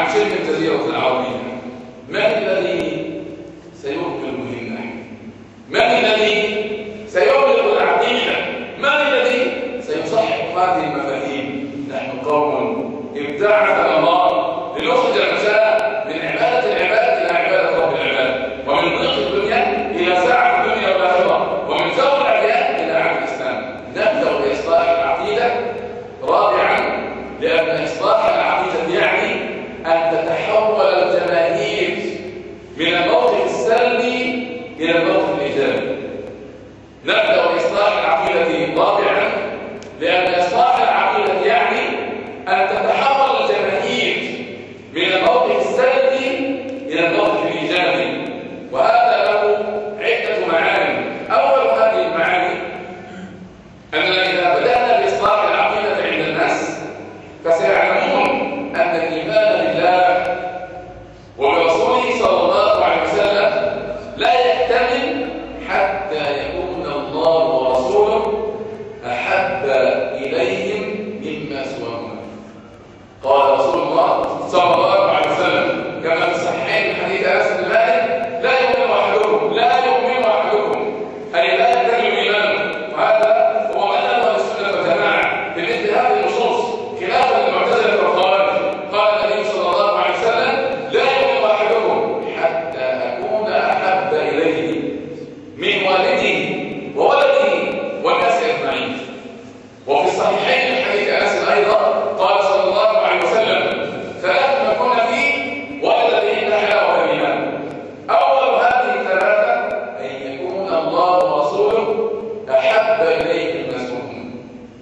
عن شرك الجزيرة العربية. من الذي سينقل المهمة؟ من الذي سيبلغ العقيدة؟ من الذي سيصحح هذه المفاهيم؟ نحن قوم ابتعثنا الله لنخرج المساء من عبادة العباد إلى عبادة رب العباد، ومن ضيق الدنيا إلى سعة الدنيا والآخرة، ومن زور الأديان إلى عبد الإسلام. نبدأ بإصلاح العقيدة. رابعا، لأن إصلاح العقيدة يعني أن تتحول الجماهير من الموقف السلبي إلى الموقف الإيجابي. نبدأ بإصلاح العقيدة. رابعا، لأن إصلاح العقيدة يعني أن تتحول الجماهير من الموقف السلبي إلى الموقف الإيجابي، وهذا له عدة معاني. أول هذه المعاني أننا إذا بدأنا بإصلاح العقيدة عند الناس فسيعلمون أن الإيمان بالله وبرسوله صلى الله عليه وسلم لا يكتمل حتى يكون الله ورسوله أحب إليهم مما سواهما. قال رسول الله صلى الله عليه وسلم كما في الصحيحين من حديث أنس بن مالك: لا يؤمن أحدكم أي لا يكتمل إيمانه. وهذا هو مذهب أهل السنة والجماعة في مثل هذه النصوص، خلافا للمعتزلة والخوارج. قال النبي صلى الله عليه وسلم: لا يؤمن أحدكم حتى أكون أحب إليه من والده وولده والناس أجمعين. وفي الصحيحين من حديث أنس أيضا قال صلى الله عليه وسلم: ثلاث ما كنا فيه وجد بهن حلاوة الإيمان. أول هذه الثلاثة أن يكون الله ورسوله أحب إليه مما سواهما.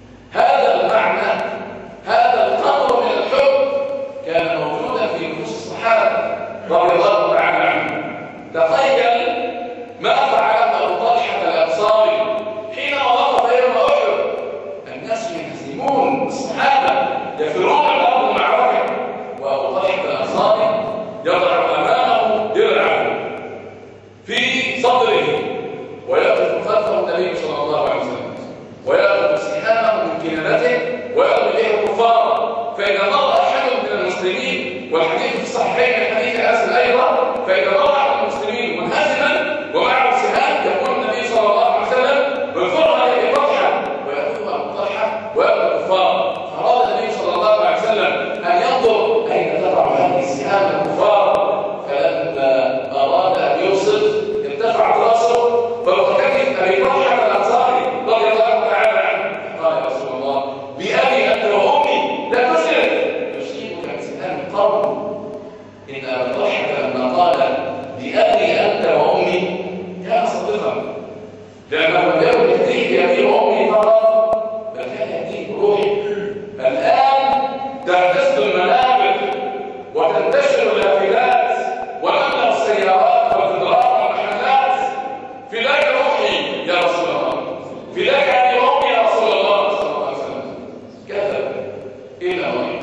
هذا المعنى، هذا القدر من الحب كان موجودا في نفوس الصحابة رضي الله تعالى عنهم. تخيل ما فعله أبو طلحة الأنصاري حينما وقف يوم أحد. الناس يهزمون، الصحابة يفرون من أرض المعركة، وأبو طلحة الأنصاري يضع أمامه درعه في صدره ويقف خلفه النبي صلى الله عليه وسلم، ويأخذ سهامه من كنانته ويأخذ إليه الكفار. فإذا مر أحد من المسلمين، والحديث في الصحيحين من حديث أنس أيضا، فإذا مر أحد المسلمين منهزما ومعه سهام يقول النبي صلى الله عليه وسلم: انظرها لأبي طلحة، ويأخذها أبو طلحة ويأخذ الكفار. فأراد النبي صلى الله عليه وسلم أن ينظر أين تضع هذه السهام الكفار، فلما أراد أن يوصف ارتفعت رأسه فوق كتف أبي طلحة الأنصاري رضي الله تعالى عنه. قال: يا رسول الله، بأبي أنت وأمي لا تشرك، يصيبك بسهام القوم. إن أبي طلحة لما قال بأبي أنت وأمي كان صادقا، لأنه لم يكن يهديه بأبي وأمي فقط، بل كان يهديه بروحه. الآن تهتز المنابر وتنتشر اللافتات وتملأ السيارات والقطارات والمحلات: فداك روحي يا رسول الله، فداك أبي وأمي يا رسول الله صلى الله عليه وسلم. كذب إلا ضعيف.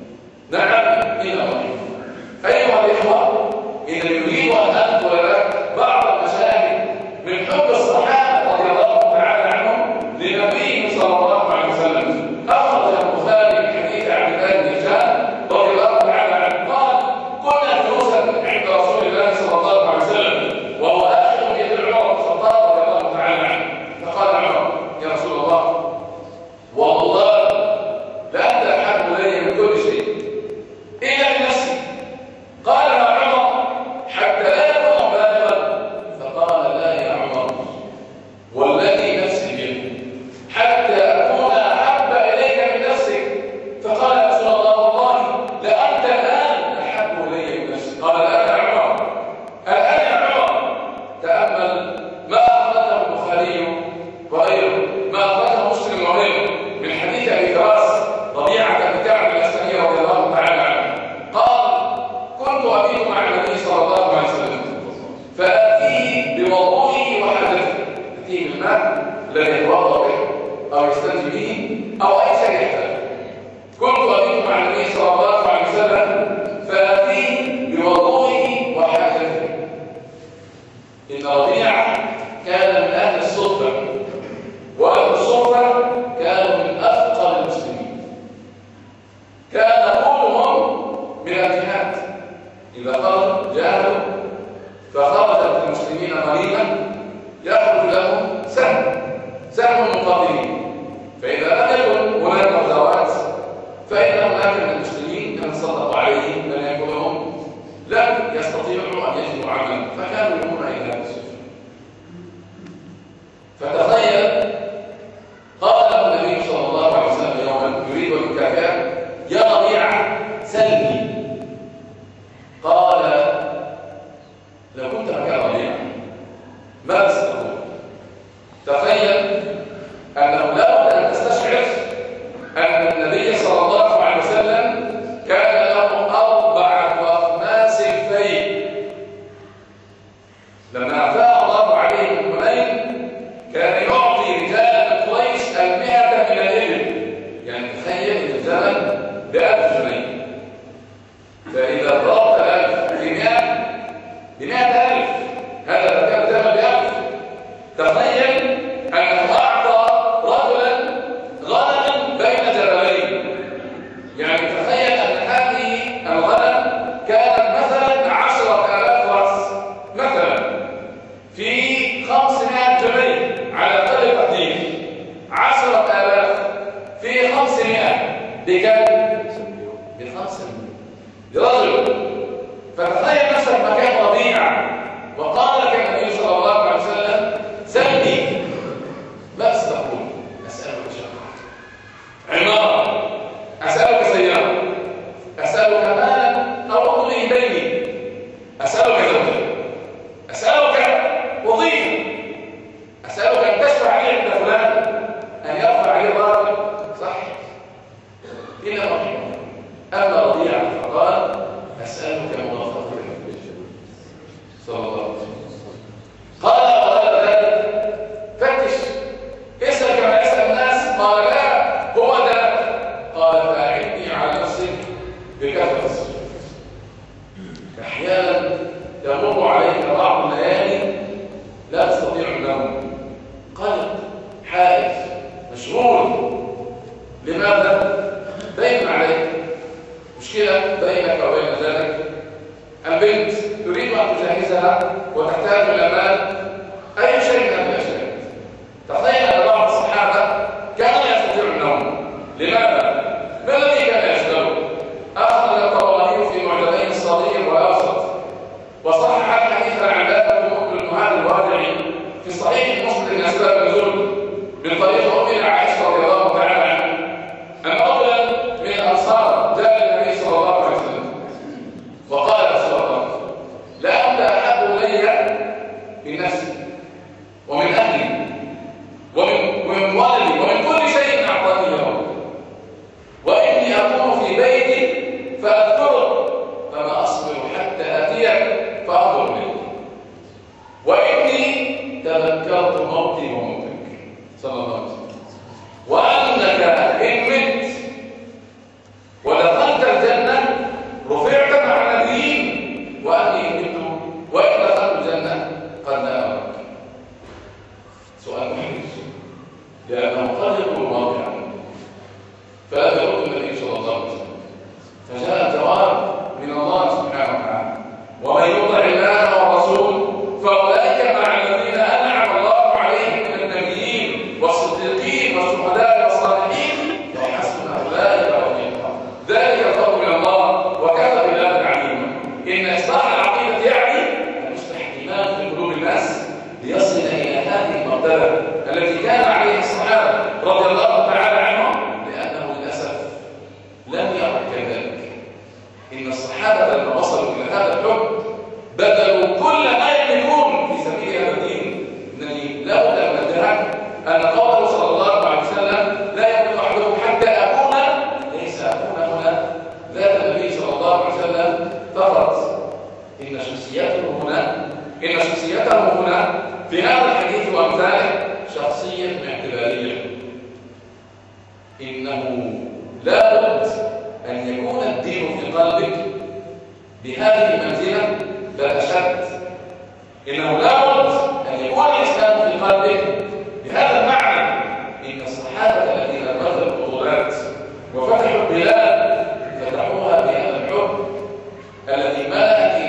نعم إلا ضعيف. أيها الإخوة، إذا يريد أن أذكر لك بعض المشاهد من حب الصحابة رضي الله تعالى عنهم لنبيه صلى الله عليه وسلم. أخرج البخاري من حديث عبد الله بن هشام رضي الله تعالى عنه قال: كنا جلوسا عند رسول الله صلى الله عليه وسلم وهو آخر يد عمر بن الخطاب رضي الله تعالى عنه. فقال عمر: يا رسول الله، والله لأنت أحب إلي من كل شيء إلا من نفسي. قال: يا عمر، حتى إذا خرجوا جاهدوا فخرجت المسلمين غنيمة يخرج لهم سهم المقاتلين، فإذا لم يكن هناك غزوات فإن هناك من المسلمين من صدقوا عليهم من يكونهم لم يستطيعوا أن يجدوا عملا فكانوا يقومون إلى هذا السفر. فتخيل قال له النبي صلى الله عليه وسلم يوما يريد المكافأة: يا ربيعة سلني. قال: لو كنت مكان ربيعة ماذا ستقول؟ تخيل أنه لا بد أن تستشعر أن النبي صلى الله عليه وسلم كان له 4 أخماس الفيل. لما أفاء الله عليه من حنين كان يعطي رجال قريش 100 من الإبل، يعني تخيل الزمن ب1000 جنيه، فإذا ضربت 1000 ب100,000 هذا كان زمن ب1000. تخيل أنه أعطى رجلا غنما بين جبلين، يعني تخيل أن هذه الغنم كانت مثلا 10,000 رأس مثلا في 500 جنيه على أقل تقدير. 10,000 في 500 بكم؟ ب5 لرجل. فتخيل نفسك مكان ربيعة وقال لك النبي صلى الله عليه وسلم: سلني. ما تقول؟ أسألك شقة، عمارة، أسألك سيارة، أسألك مالا أو أطلي بيني، أسألك زوجة، أسألك وظيفة، أسألك أن تشفع لي عند فلان أن يرفع لي الراجل، صح؟ إلا ربيعة. أما ربيعة فقال: أسألك مرافقة النبي صلى الله عليه وسلم. قال: وغير ذلك فتش، اسأل كما يسأل الناس. قال: لا، هو ده. قال: فأعني على نفسك بكثرة السجود. أحيانا يمر عليك بعض الليالي لا تستطيع النوم، قلق، حائف، مشغول. لماذا؟ دايما عليك مشكلة بينك وبين ذلك. البنت تريد أن تجهزها وتحتاج إلى مال، أي شيء من هذه الأشياء. تخيل أن بعض الصحابة كانوا يستطيعوا النوم. لماذا؟ ما الذي كان يشتغل؟ أخرج الطبراني في معجمين الصغير والأوسط وصحح الحديث عن عبادة بن مقبل المهاجر الوادعي في صحيح مسلم من أسباب النزول من طريق أمنا عائشة رضي الله تعالى عنها أن رجلا من الأنصار جاء للنبي صلى الله عليه وسلم وقال: يا رسول الله، لا أنت أحب إلي من نفسي ومن أهلي ومن والدي ومن كل شيء أعطاني الله، وإني أكون في بيتي فأذكرك فما أصبر حتى أتيك فأنظر منك، وإني تذكرت موتي وموتك صلى الله عليه وسلم، وأنك إن مت ودخلت الجنة رفعت مع النبيين، وأني إن مت وإن دخلت الجنة قد نارك. سؤال محرج لأنه قد يكون واضحا، فلا يرد النبي صلى الله عليه وسلم. فجاء الجواب من الله سبحانه وتعالى: ومن يطع الله والرسول فأولئك مع الذين أنعم الله عليهم من النبيين والصديقين والشهداء والصالحين وحسن أولئك رفيقا. ذلك الفضل من الله وكفى بالله عليما. إن إصلاح العقيدة يعني أن يصلح اهتمام في قلوب الناس ليصل إلى هذه المرتبة التي كان عليها الصحابة رضي الله تعالى عنهم، لأنه للأسف لم يرى كذلك. إن الصحابة لما وصلوا إلى هذا الحب بذلوا كل ما يملكون في سبيل هذا الدين. إنني لا بد من الجهل أن قوله صلى الله عليه وسلم: لا يؤمن أحدكم حتى أكون، ليس أكون هنا ذات النبي صلى الله عليه وسلم فقط. إن شخصيته هنا في هذا الحديث وأمثاله شخصية اعتبارية. إنه لا بد أن يكون الدين في قلبك بهذه المنزلة بل أشد. إنه لا بد أن يكون الإسلام في قلبك بهذا المعنى. إن الصحابة الذين بذلوا البطولات وفتحوا البلاد فتحوها بهذا الحب الذي ملأ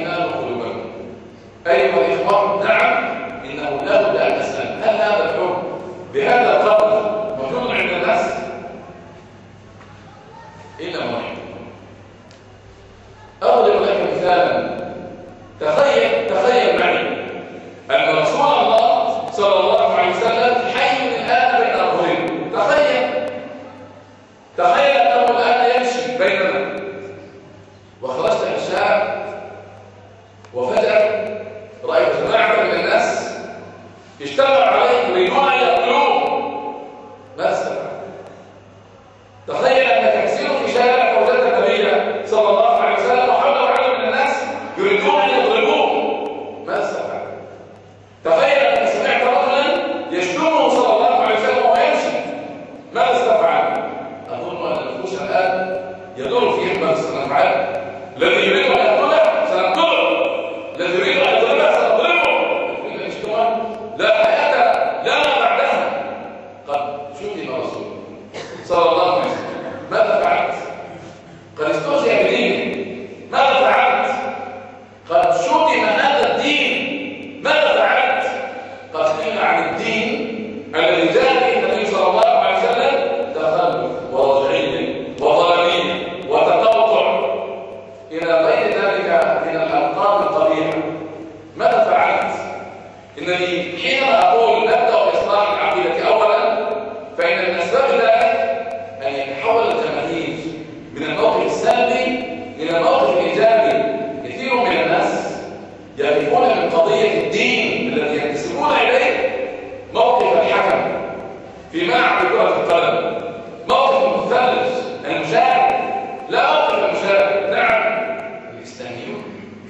وتعالى. الذي يريد ان يقتله سنقتله، الذي يريد ان يضربه سنضربه. لا حياه لا بعدها. قد شتم رسول صلى الله عليه وسلم، ماذا فعلت؟ قد استهزئ بدينه، ماذا فعلت؟ قد شتم هذا الدين، ماذا فعلت؟ قد قيل عن الدين الذي جاء به النبي صلى الله عليه وسلم تخلف ورجعيه وظلميه وتقوطع الى غير ذلك من الالقاب القبيحه. ماذا فعلت؟ انني حينما اقول نبدا باصلاح العقيده اولا، فان من اسباب ذلك ان يتحول الجماهير من الموقف السلبي الى الموقف الايجابي. كثير من الناس يقفون من قضيه الدين الذي ينتسبون اليه موقف الحكم في ملعب كره القدم، موقف المثلث المشاهد، لا موقف المشاهد. نعم الاسلاميون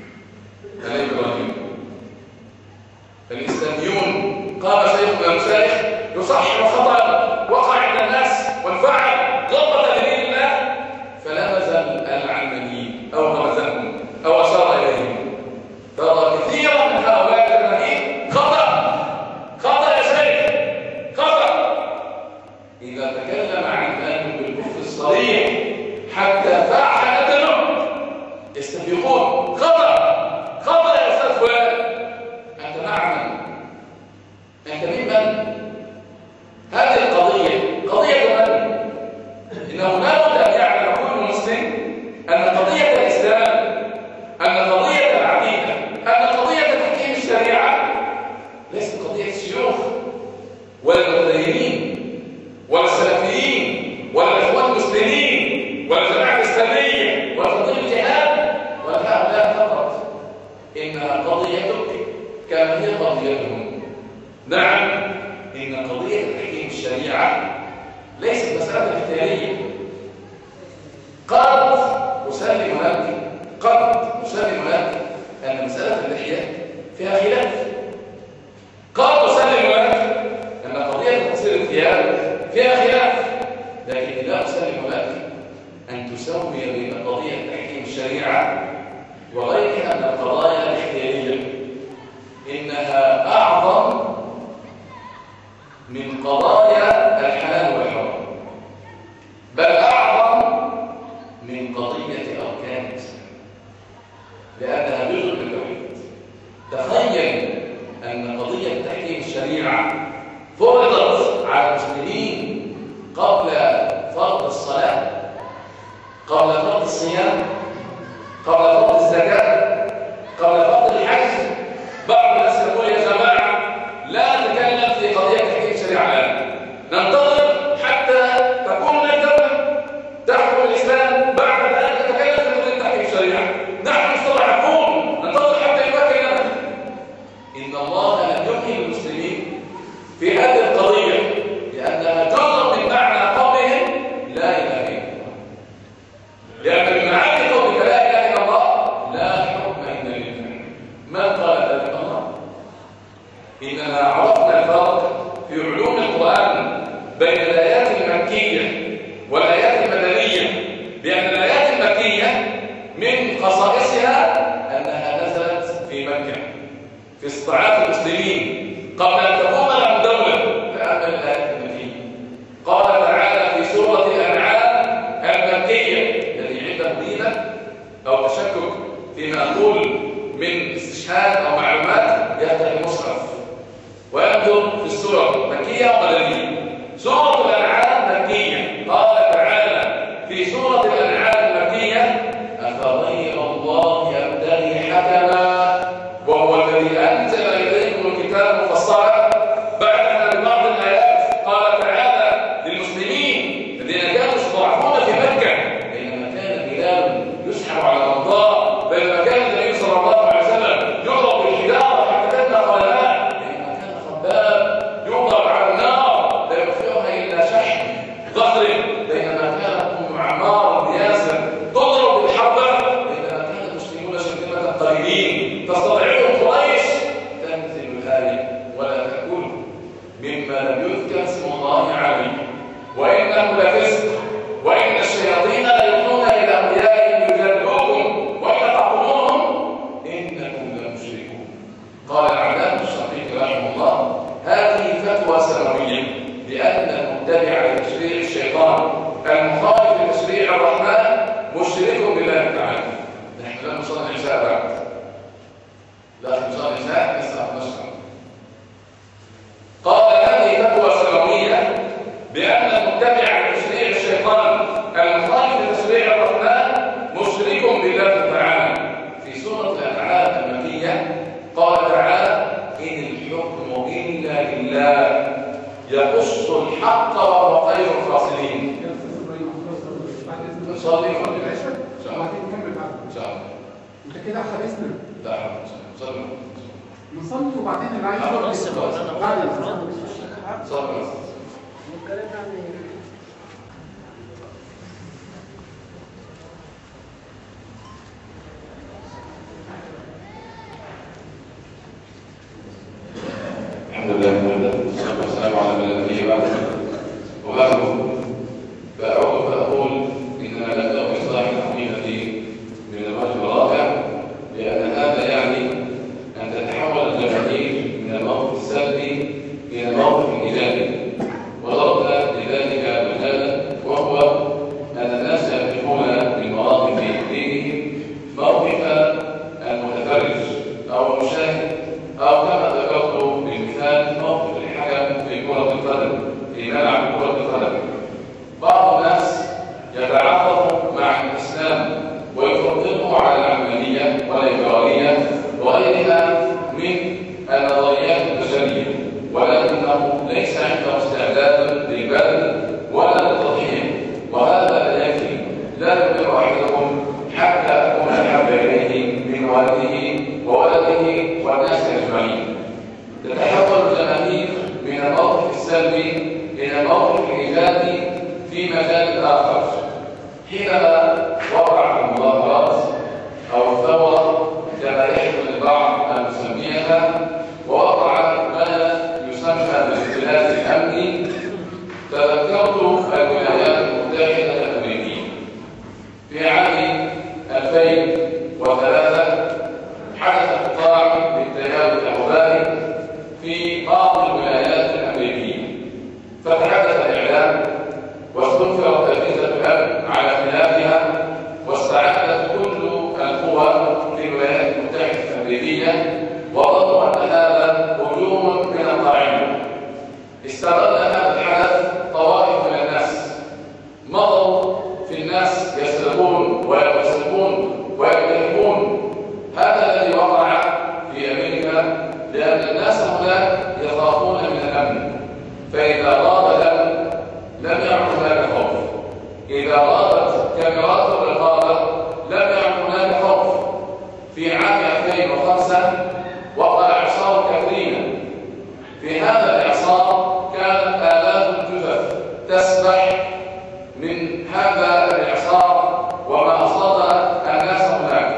الاسلاميون قام شيخ من المشايخ يصحح خطأ وقع عند الناس وانفعل ضبط دليل الله، فلمز العلمانيين او غمزهم او اشار اليهم. ترى كثيرا من هؤلاء الجماهير خطأ يا شيخ، خطأ. إذا تكلم عن الآن بالكفر الصريح حتى فاح ندمه يستفيقون. خطأ يا أستاذ فلان، أنت مع من؟ أنت ممن؟ هذه القضية قضية من؟ إنه لا بد أن يعلم كل مسلم أن قضية الإسلام، أن قضية العقيدة، أن قضية تحكيم الشريعة ليست قضية الشيوخ ولا المتدينين ولا السلفيين ولا الإخوان المسلمين ولا الجماعة الإسلامية ولا تنظيم الجهاد ولا هؤلاء فقط، إنها قضيتك كما هي قضيتهم. نعم، إن قضية تحكيم الشريعة ليست مسألة اختيارية. قد أسلم لك أن مسألة اللحية فيها خلاف، قد أسلم لك أن قضية تقصير الثياب فيها خلاف، لكن لا أسلم لك أن تسوي بين قضية تحكيم الشريعة وغيرها من القضايا الاختيارية. إنها أعظم من قضايا الحلال والحرام، بل أعظم من قضية أركان الإسلام، لأنها جزء من التوحيد. تخيل أن قضية تحكيم الشريعة فرضت على المسلمين قبل فرض الصلاة، قبل فرض الصيام، قبل فرض الزكاة، قبل فرض الحج. بعض الناس يقول يا جماعة لا نتكلم في قضية تحكيم الشريعة الآن، ننتظر حتى تكون الدولة تحكم الإسلام، بعد ذلك نتكلم في قضية تحكيم الشريعة. نحن مستضعفون، ننتظر حتى يمكن لنا. إن الله لم يمكن المسلمين في هذه القضية لأنها جزء من معنى قولهم لا إله إلا الله، لأن من معاني قولك لا إله إلا الله لا حكم إلا لله. من قال ذلك؟ الله. إننا عرفنا الفرق في علوم القرآن بين الآيات المكية والآيات المدنية، بأن الآيات المكية من خصائصها أنها نزلت في مكة في استضعاف المسلمين قبل أن تقوم لهم دولة. فأما الآيات المكية قال تعالى في سورة الأنعام المكية الذي عنده دينة أو تشكك فيما أقول من استشهاد أو معلومات يفتح المصحف وينظر في السورة مكية ومدنية. سورة الأنعام مكية، قال تعالى في سورة الأنعام المكية أفغير الله يبتغي حكما وهو الذي أنزل إليكم الكتاب مفصلا. بعدها ببعض الآيات قال تعالى للمسلمين الذين كانوا يستضعفون في مكة بينما كان بلال يسحب على الأنظار، بينما كان النبي صلى الله عليه وسلم يضرب بالحجارة حتى تبنى قدماه، بينما كان خباب يضرب على النار لا يخفيها إلا شحم ظهر، بينما كان أم عمار بن ياسر تضرب بالحربة، بينما كان المسلمون شرذمة قليلين تستضعفهم قريش تمثل هذه الحق وهو خير الفاصلين. نصلي ولا العشاء؟ إن شاء الله. وبعدين نكمل بعد. إن شاء الله. انت كده حبسنا. لا نصلي. نصلي وبعدين اللي عايز خلاص يصلي. خلاص. بعد صلي. الحمد لله والصلاة والسلام على من لا نبي بعده وبعد فأعود فأقول إننا نبدأ بإصلاح العقيدة من الوجه الرابع، لأن هذا يعني أن تتحول الجماهير من الموقف السلبي إلى الموقف الإيجابي، وضربنا لذلك مجالا وهو أن الناس يقفون من مواقف دينهم موقف المتفرج أو المشاهد، أو كما ذكرت بالمثال موقف الحكم في كرة القدم في ملعب كرة القدم. بعض الناس يتعاطف مع الإسلام ويفضله على العلمانية والليبرالية وغيرها من النظريات البشرية، ولكنه ليس عنده استعداد للبذل ولا للتضحية، وهذا لا يكفي. لا يؤمن أحدكم حتى أكون أحب إليه من والده وولده والناس أجمعين. تتحول الجماهير من الموقف السلبي إلى الموقف الإيجابي في مجال آخر. حينما وقع المظاهرات أو الثورة كما يحمل البعض أن يسميها، ووقع ما يسمى بالاختلاف الأمني، تذكرت الولايات المتحدة الأمريكية في عام 2003 حدث قطاع للتيار الأخباري في بعض الولايات الأمريكية، فتحدث الإعلام واستنفرت أجهزة الأمن على خلافها، واستعادت كل القوى في الولايات المتحدة الأمريكية، وظنوا أن هذا هجوم من القاعدة. استغل هذا الحدث طوائف من الناس، مضوا في الناس يسرقون ويغتصبون ويتهمون. هذا الذي وقع في أمريكا، لأن الناس هناك يخافون من الأمن، فإذا غاب الأمن لم يعد هناك خوف، إذا غابت كاميرات الرقابة لم يعد هناك خوف. في عام 2005 وقع إعصار كاترينا. في هذا الإعصار كانت آلاف الجثث تسبح من هذا الإعصار وما أصاب الناس هناك.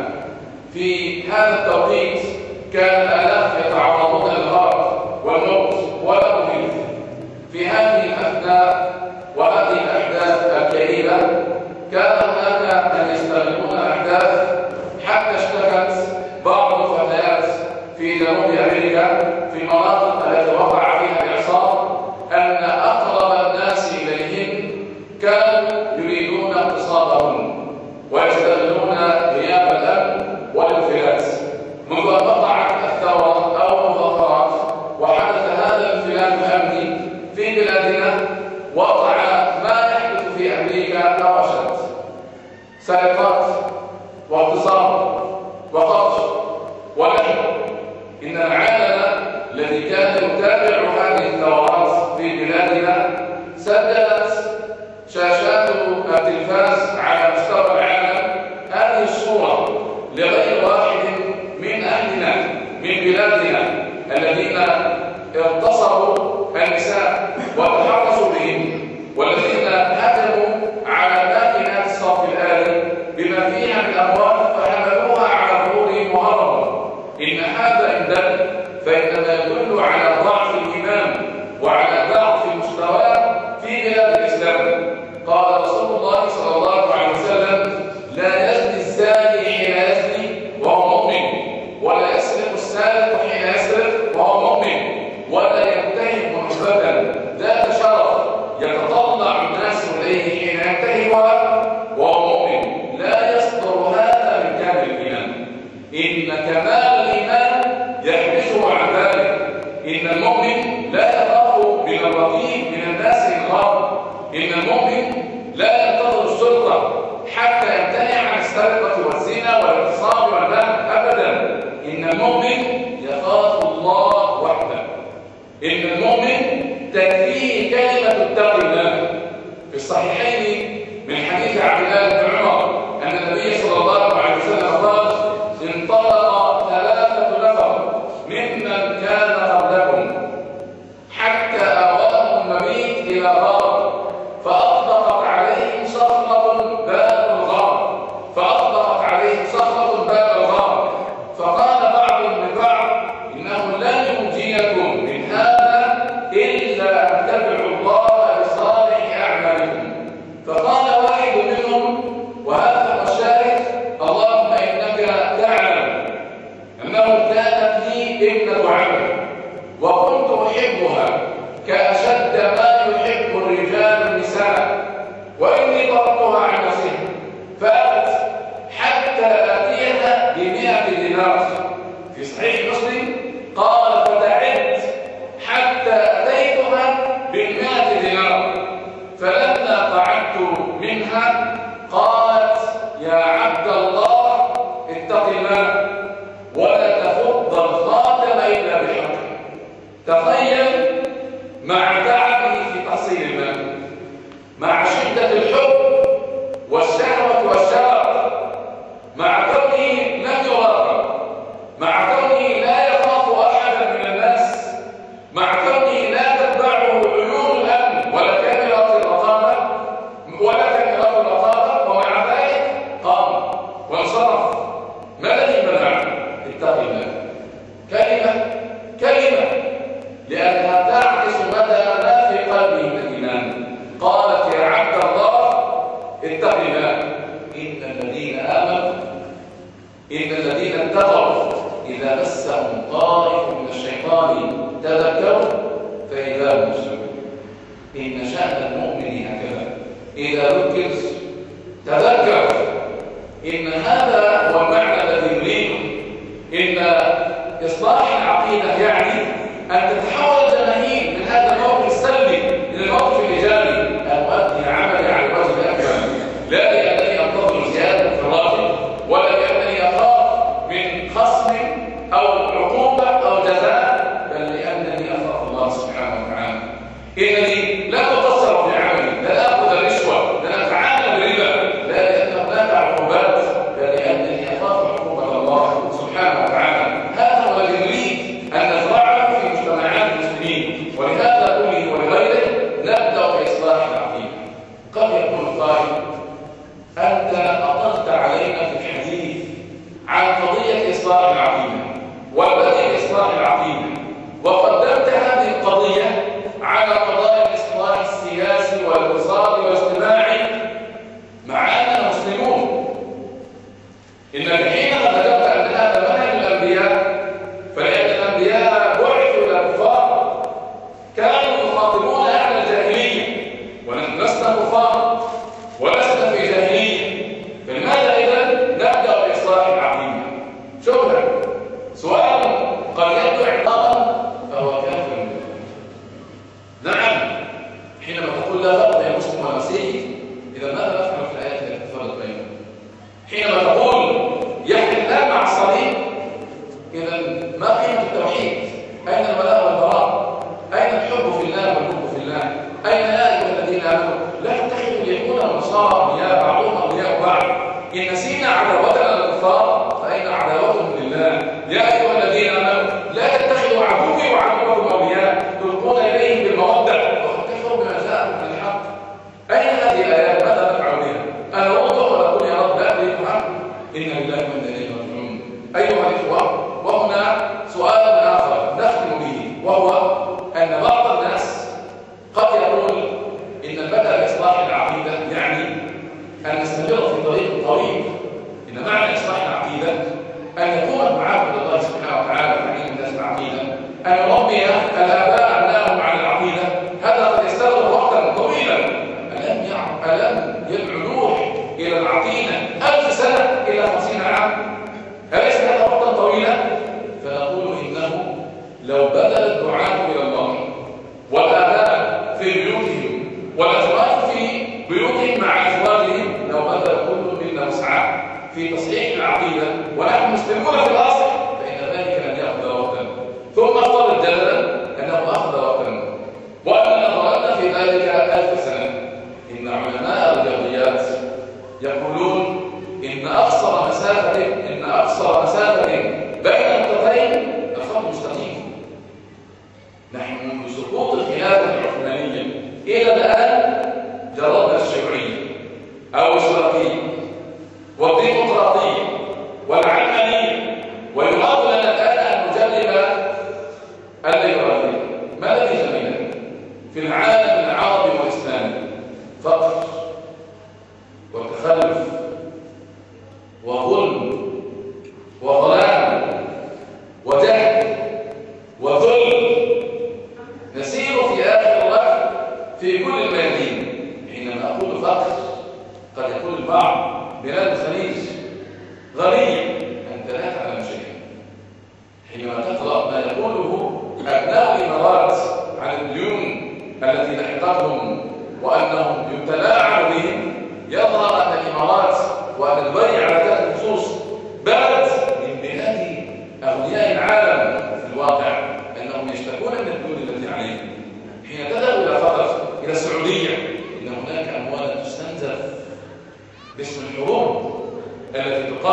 في هذا التوقيت كان الآلاف يتعرضون للغرق والموت ولا مميت. في هذه الأثناء وهذه الأحداث الكئيبة كان هناك من يستغلون الأحداث، حتى اشتكت بعض الفتيات في جنوب أمريكا في المناطق التي وقع فيها الإعصار أن أقرب الناس إليهم كانوا يريدون اغتصابهم ويستغلون غياب الأمن والانفلات. منذ أن وقعت الثورة أو المظاهرات وحدث هذا الانفلات الأمني في بلادنا، وقع ما يحدث في أمريكا أو أشد: سرقات واغتصاب وقتل ولحم. إن العالم الذي كان يتابع هذه الثورات في بلادنا سجلت شاشات التلفاز على مستوى العالم هذه الصورة لغير واحد من أهلنا من بلادنا الذين اغتصبوا النساء وتحرصوا بهم، والذين هجموا على ماكينات الصرف الآلي بما فيها من أموال فحملوها على ظهورهم وهربوا. إن هذا إن دل فإنما يدل على ضعف الإيمان وعلى ضعف المستوى في بلاد الإسلام. قال رسول الله صلى الله عليه وسلم: لا يزني الزاني حين يزني وهو مؤمن، ولا يسرق السارق حين يسرق وهو مؤمن، ولا يتهم محبدا ذات شرف يتطلع الناس إليه حين ينتهبها وهو مؤمن. لا يصدر هذا من كامل الإيمان، إن كمال الإيمان يحبسه عن ذلك. إن المؤمن لا يخاف من الرقيب من الناس الغاب. إن المؤمن لا ينتظر السلطة حتى يمتنع عن السرقة والزنا والاغتصاب والنهب أبدا. إن المؤمن يخاف الله وحده. إن المؤمن تكفيه كلمة التقوى عليهم صخرة باب الغار، فقال بعضهم لبعض إنه لن ينجيكم من هذا إلا أن تدعوا الله بصالح أعمالكم. فقال واحد منهم، وهذا هو الشاهد: اللهم إنك تعلم أنه كانت لي ابنة عم وكنت أحبها كأشد ما يحب الرجال النساء، وإني ضربتها عن نفسها فأبت حتى أتيها ب100 دينار. في صحيح مسلم قال: فتعبت حتى أتيتها ب100 دينار، فلما قعدت منها قالت: يا عبد الله اتق الله ولا تفض الخاتم إلا بحق. تخيل مع تعبه في تحصيل المال، مع شدة الحب والشهوة والشرف، مع كونه لم يراقب، مع كونه لا يخاف أحدا من الناس، مع كونه لا تتبعه عيون الأمن ولا كاميرات الرقابة، ومع ذلك قام وانصرف. ما الذي منع؟ اتق الله. كلمة لأنها تعكس مدى ما في قلبه من الإيمان. قالت: يا عبد الله اتق الله إن الذين اتقوا إذا مسهم طائف من الشيطان تذكروا فإذا هم مبصرون. إن شأن المؤمن هكذا، إذا ذكر تذكر. إن هذا هو المعنى الذي نريده. إن إصلاح العقيدة يعني أن تتحول الجماهير من هذا الموقف السلبي إلى الموقف الإيجابي، أن أؤدي عملي على الوجه الأكمل، لا لأنني أنتظر زيادة في الراتب، ولا لأنني أخاف من خصم أو عقوبة أو جزاء، بل لأنني أخاف الله سبحانه وتعالى. إنني لا أقصر في عملي، لا أخذ الرشوة، لا أتعامل بالربا، لا لأن هناك عقوبات، بل لأنني أخاف عقوبة الله سبحانه وتعالى. هذا هو الذي نريد أن نزرعه في مجتمعات المسلمين، ولهذا كله ولغيره نبدأ بإصلاح العقيدة. قد يقول قائل: أنت أطلت علينا في الحديث عن قضية إصلاح العقيدة والبدء بإصلاح العقيدة، وقدمت هذه القضية على قضايا الإصلاح السياسي والاقتصادي والاجتماعي، مع أننا مسلمون. إنك حينما ذكرت أن هذا منهج الأنبياء، فلأن الأنبياء بعثوا إلى الكفار كانوا يخاطبون أهل الجاهلية، ونحن لسنا كفار ولسنا في جاهلية، فلماذا إذن نبدأ بإصلاح العقيدة؟ شكرا. سؤال قد يبدو اعتراضا فهو كافر. نعم، حينما تقول لا فرق بين مسلم ومسيحي، إذا ماذا نفعل في الآيات التي تفرق بينهم؟ حينما تقول يحيى الله مع الصليب، إذا ما قيمة التوحيد؟ أين الولاء والبراء؟ أين الحب في الله والحب في الله؟ أين يا أيها الذين آمنوا لا تتخذوا اليهود والنصارى أولياء بعضهم أولياء بعض؟ إن نسينا عداوتنا للكفار فأين عداوتهم لله؟ يا أيها الذين آمنوا لا تتخذوا عدوي وعدوكم أولياء تلقون إليهم بالمودة وقد كفروا بما جاءكم من الحق. أين هذه الآيات؟ ماذا نفعل بها؟ أنا أوضح وأقول يا رب لا أدري عنه. إن لله وإنا إليه راجعون. أيها الإخوة، وهنا سؤال آخر نختم به، وهو أن بعض الناس قد يقول إن البدء بإصلاح العقيدة يعني أن نستمر في طريق طويل. إن معنى إصلاح العقيدة أن يكون المعابد الله سبحانه وتعالى في علم الناس العقيدة، أن نربي الآباء أبنائهم على العقيدة. هذا قد يستغرق وقتا طويلا. ألم يدعو نوح إلى العقيدة 1000 سنة إلى 50 عام؟ أليس هذا وقتا طويلا؟ فنقول إنه لو بدأ الدعاة إلى الله والآباء في بيوتهم والأزواج في بيوتهم مع أزواجهم، لو بدأ كل منا مسعى في تصحيح العقيدة ونحن مسلمون في الأصل، فإن ذلك لن يأخذ وقتا. ثم افترض جدلا أنه أخذ وقتا وأننا ظللنا في ذلك 1000 سنة. إن علماء الرياضيات يقولون إن أقصر مسافة بين نقطتين الخط مستقيم. نحن منذ سقوط الخلافة العثمانية إلى الآن جربنا الشيوعية أو الاشتراكية والديمقراطية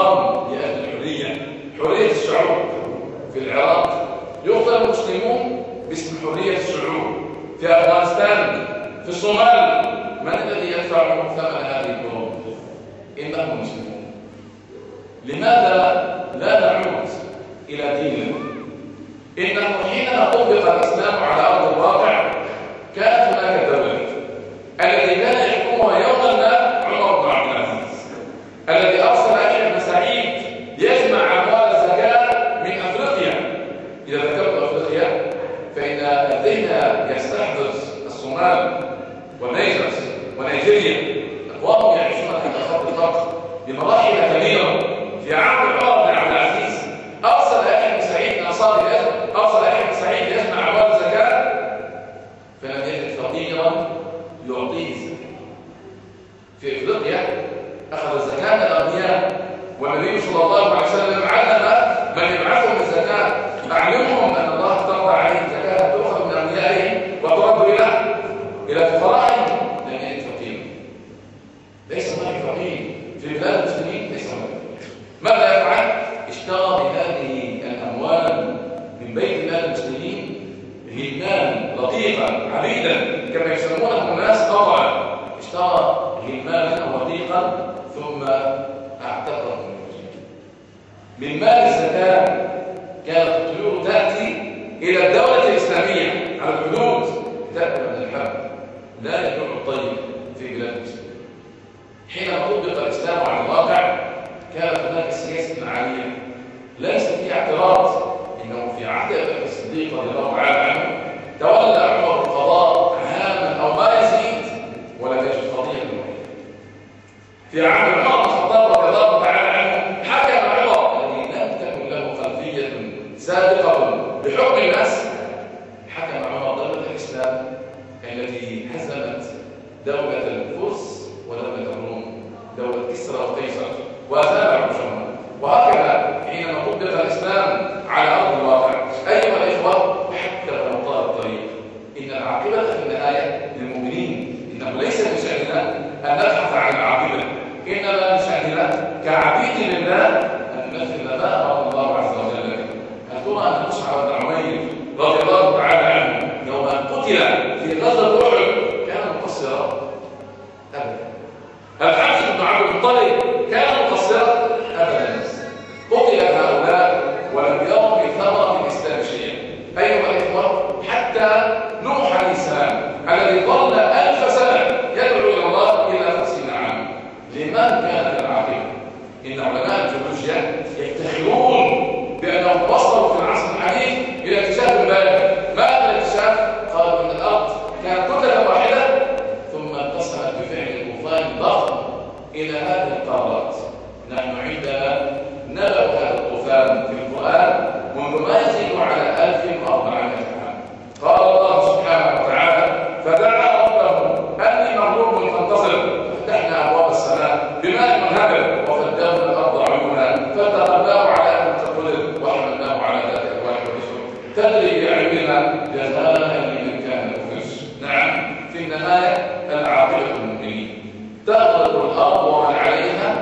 نظام لأجل الحرية، حرية الشعوب. في العراق يقتل المسلمون باسم حرية الشعوب، في أفغانستان، في الصومال. من الذي يدفع ثمن هذه الحروب؟ إنهم المسلمون. لماذا لا نعود إلى ديننا؟ إنه حينما طبق الإسلام على أرض الواقع كانت هناك دولة الذي كان يحكمها يوما ما عمر بن عبد العزيز، الذي أرسل أحمد بن سعيد يجمع أموال الزكاة من أفريقيا. إذا ذكرت أفريقيا فإن الذين يستحضر الصومال والنيجر ونيجيريا أقوام يعيشون تحت خط الفقر بمراحل كبيرة. في عهد عمر بن عبد العزيز أرسل أحمد بن سعيد يجمع أموال الزكاة، فلم يجد فقيرا يعطيه الزكاة. في أفريقيا أخذ الزكاة من الأغنياء، والنبي صلى الله عليه وسلم علم من يبعثهم الزكاة، أعلمهم أن الله افترض عليهم الزكاة تؤخذ من أغنيائهم وترد إلى فقرائهم. لم يجد فقير، ليس هناك فقير في بلاد المسلمين، ليس هناك. ماذا يفعل؟ اشترى بهذه الأموال من بيت مال المسلمين غلمان رقيقا عبيدا كما يسمونهم الناس طبعا. اشترى غلمانا رقيقا ثم اعتقهم من مال الزكاة. كانت الطيور تأتي إلى الدولة الإسلامية على الحدود تأكل من الحب، لا يبيع الطيب في بلاد المسلمين. حينما طبق الإسلام على الواقع كانت هناك سياسة عالية ليس فيها اعتراض. إنه في عهد أبي بكر الصديق رضي الله تعالى عنه تولى عمر القضاء عاما أو ما يزيد ولا تجد قضية واحدة. في عهد عمر بن الخطاب رضي الله تعالى عنه حكم عمر الذي لم تكن له خلفية سابقة بحكم الناس، حكم عمر دولة الإسلام التي هزمت دولة الفرس ودولة الروم، دولة كسرى وقيصر، وأزال عرشهما. وهكذا حينما طبق الإسلام على أرض الواقع أيها الإخوة، حتى لو طال الطريق إن العاقبة في النهاية للمؤمنين. إنه ليس من شأننا أن نبحث عن العاقبة، إنما من شأننا كعبيد لله أن ننفذ ما أمر الله عز وجل به. هل ترى أن مصعب بن عمير رضي الله تعالى عنه يوم أن قتل في غزوة أحد كان مقصرا؟ أبدا. الحارث بن عبد المطلب كان مقصرا؟ أبدا. قتل هؤلاء ولم يروا من ثمرة الإسلام شيئا. أيها الإخوة، حتى نوح عليه السلام الذي ظل 1000 سنة يدعو إلى الله إلى 50 عاما، لمن كانت العاقبة؟ إن علماء الجيولوجيا يفتخرون بأنهم وصلوا في العصر الحديث إلى اكتشاف بالغ. ماذا الاكتشاف؟ قالوا أن الأرض كانت كتلة واحدة ثم انقسمت بفعل طوفان ضخم إلى هذه القارات. نحن عندنا نبأ هذا الطوفان في القرآن منذ ما يزيد على 1400 عام. قال الله سبحانه وتعالى: فدعا ربه أني مغلوب فانتصر، فتحنا أبواب السماء بماء منهمر وفجرنا الأرض عيونا فاتخذناه على أن تقدر وحملناه على ذات ألواح ونسر تجري بأعيننا جزاء لمن كان كفر. نعم، في النهاية العاقبة للمؤمنين. تغرق الأرض ومن عليها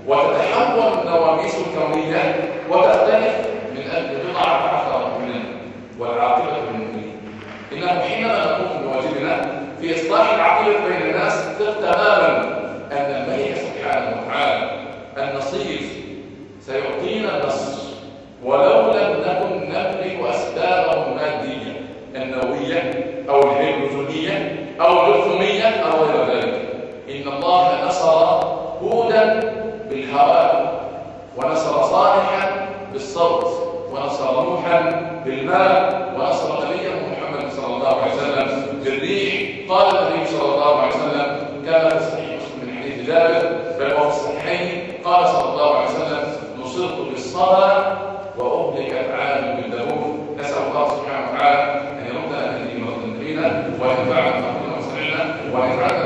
وتتحول النواميس الكونية وتختلف من أجل 14 مؤمنا، والعاقبة للمؤمنين. إنه حينما نقوم بواجبنا في إصلاح العقيدة بين الناس ثق تماما أن الملك سبحانه وتعالى النصير سيعطينا النصر، ولو لم نكن نملك أسبابه المادية النووية أو الهيدروجينية أو اللثومية أو غير ذلك. إن الله نصر هودا بالهواء، ونصر صالحا بالصوت، ونصر نوحا بالماء، ونصر نبيه محمد صلى الله عليه وسلم بالريح. قال النبي صلى الله عليه وسلم كما في صحيح مسلم من حديث جابر بل وفي الصحيحين قال صلى الله عليه وسلم: نصرت بالصبا وأهلكت عاد بالدبور. نسأل الله سبحانه وتعالى أن يردنا من دين مرض وأن ينفعنا بما سمعنا وأن يجعلنا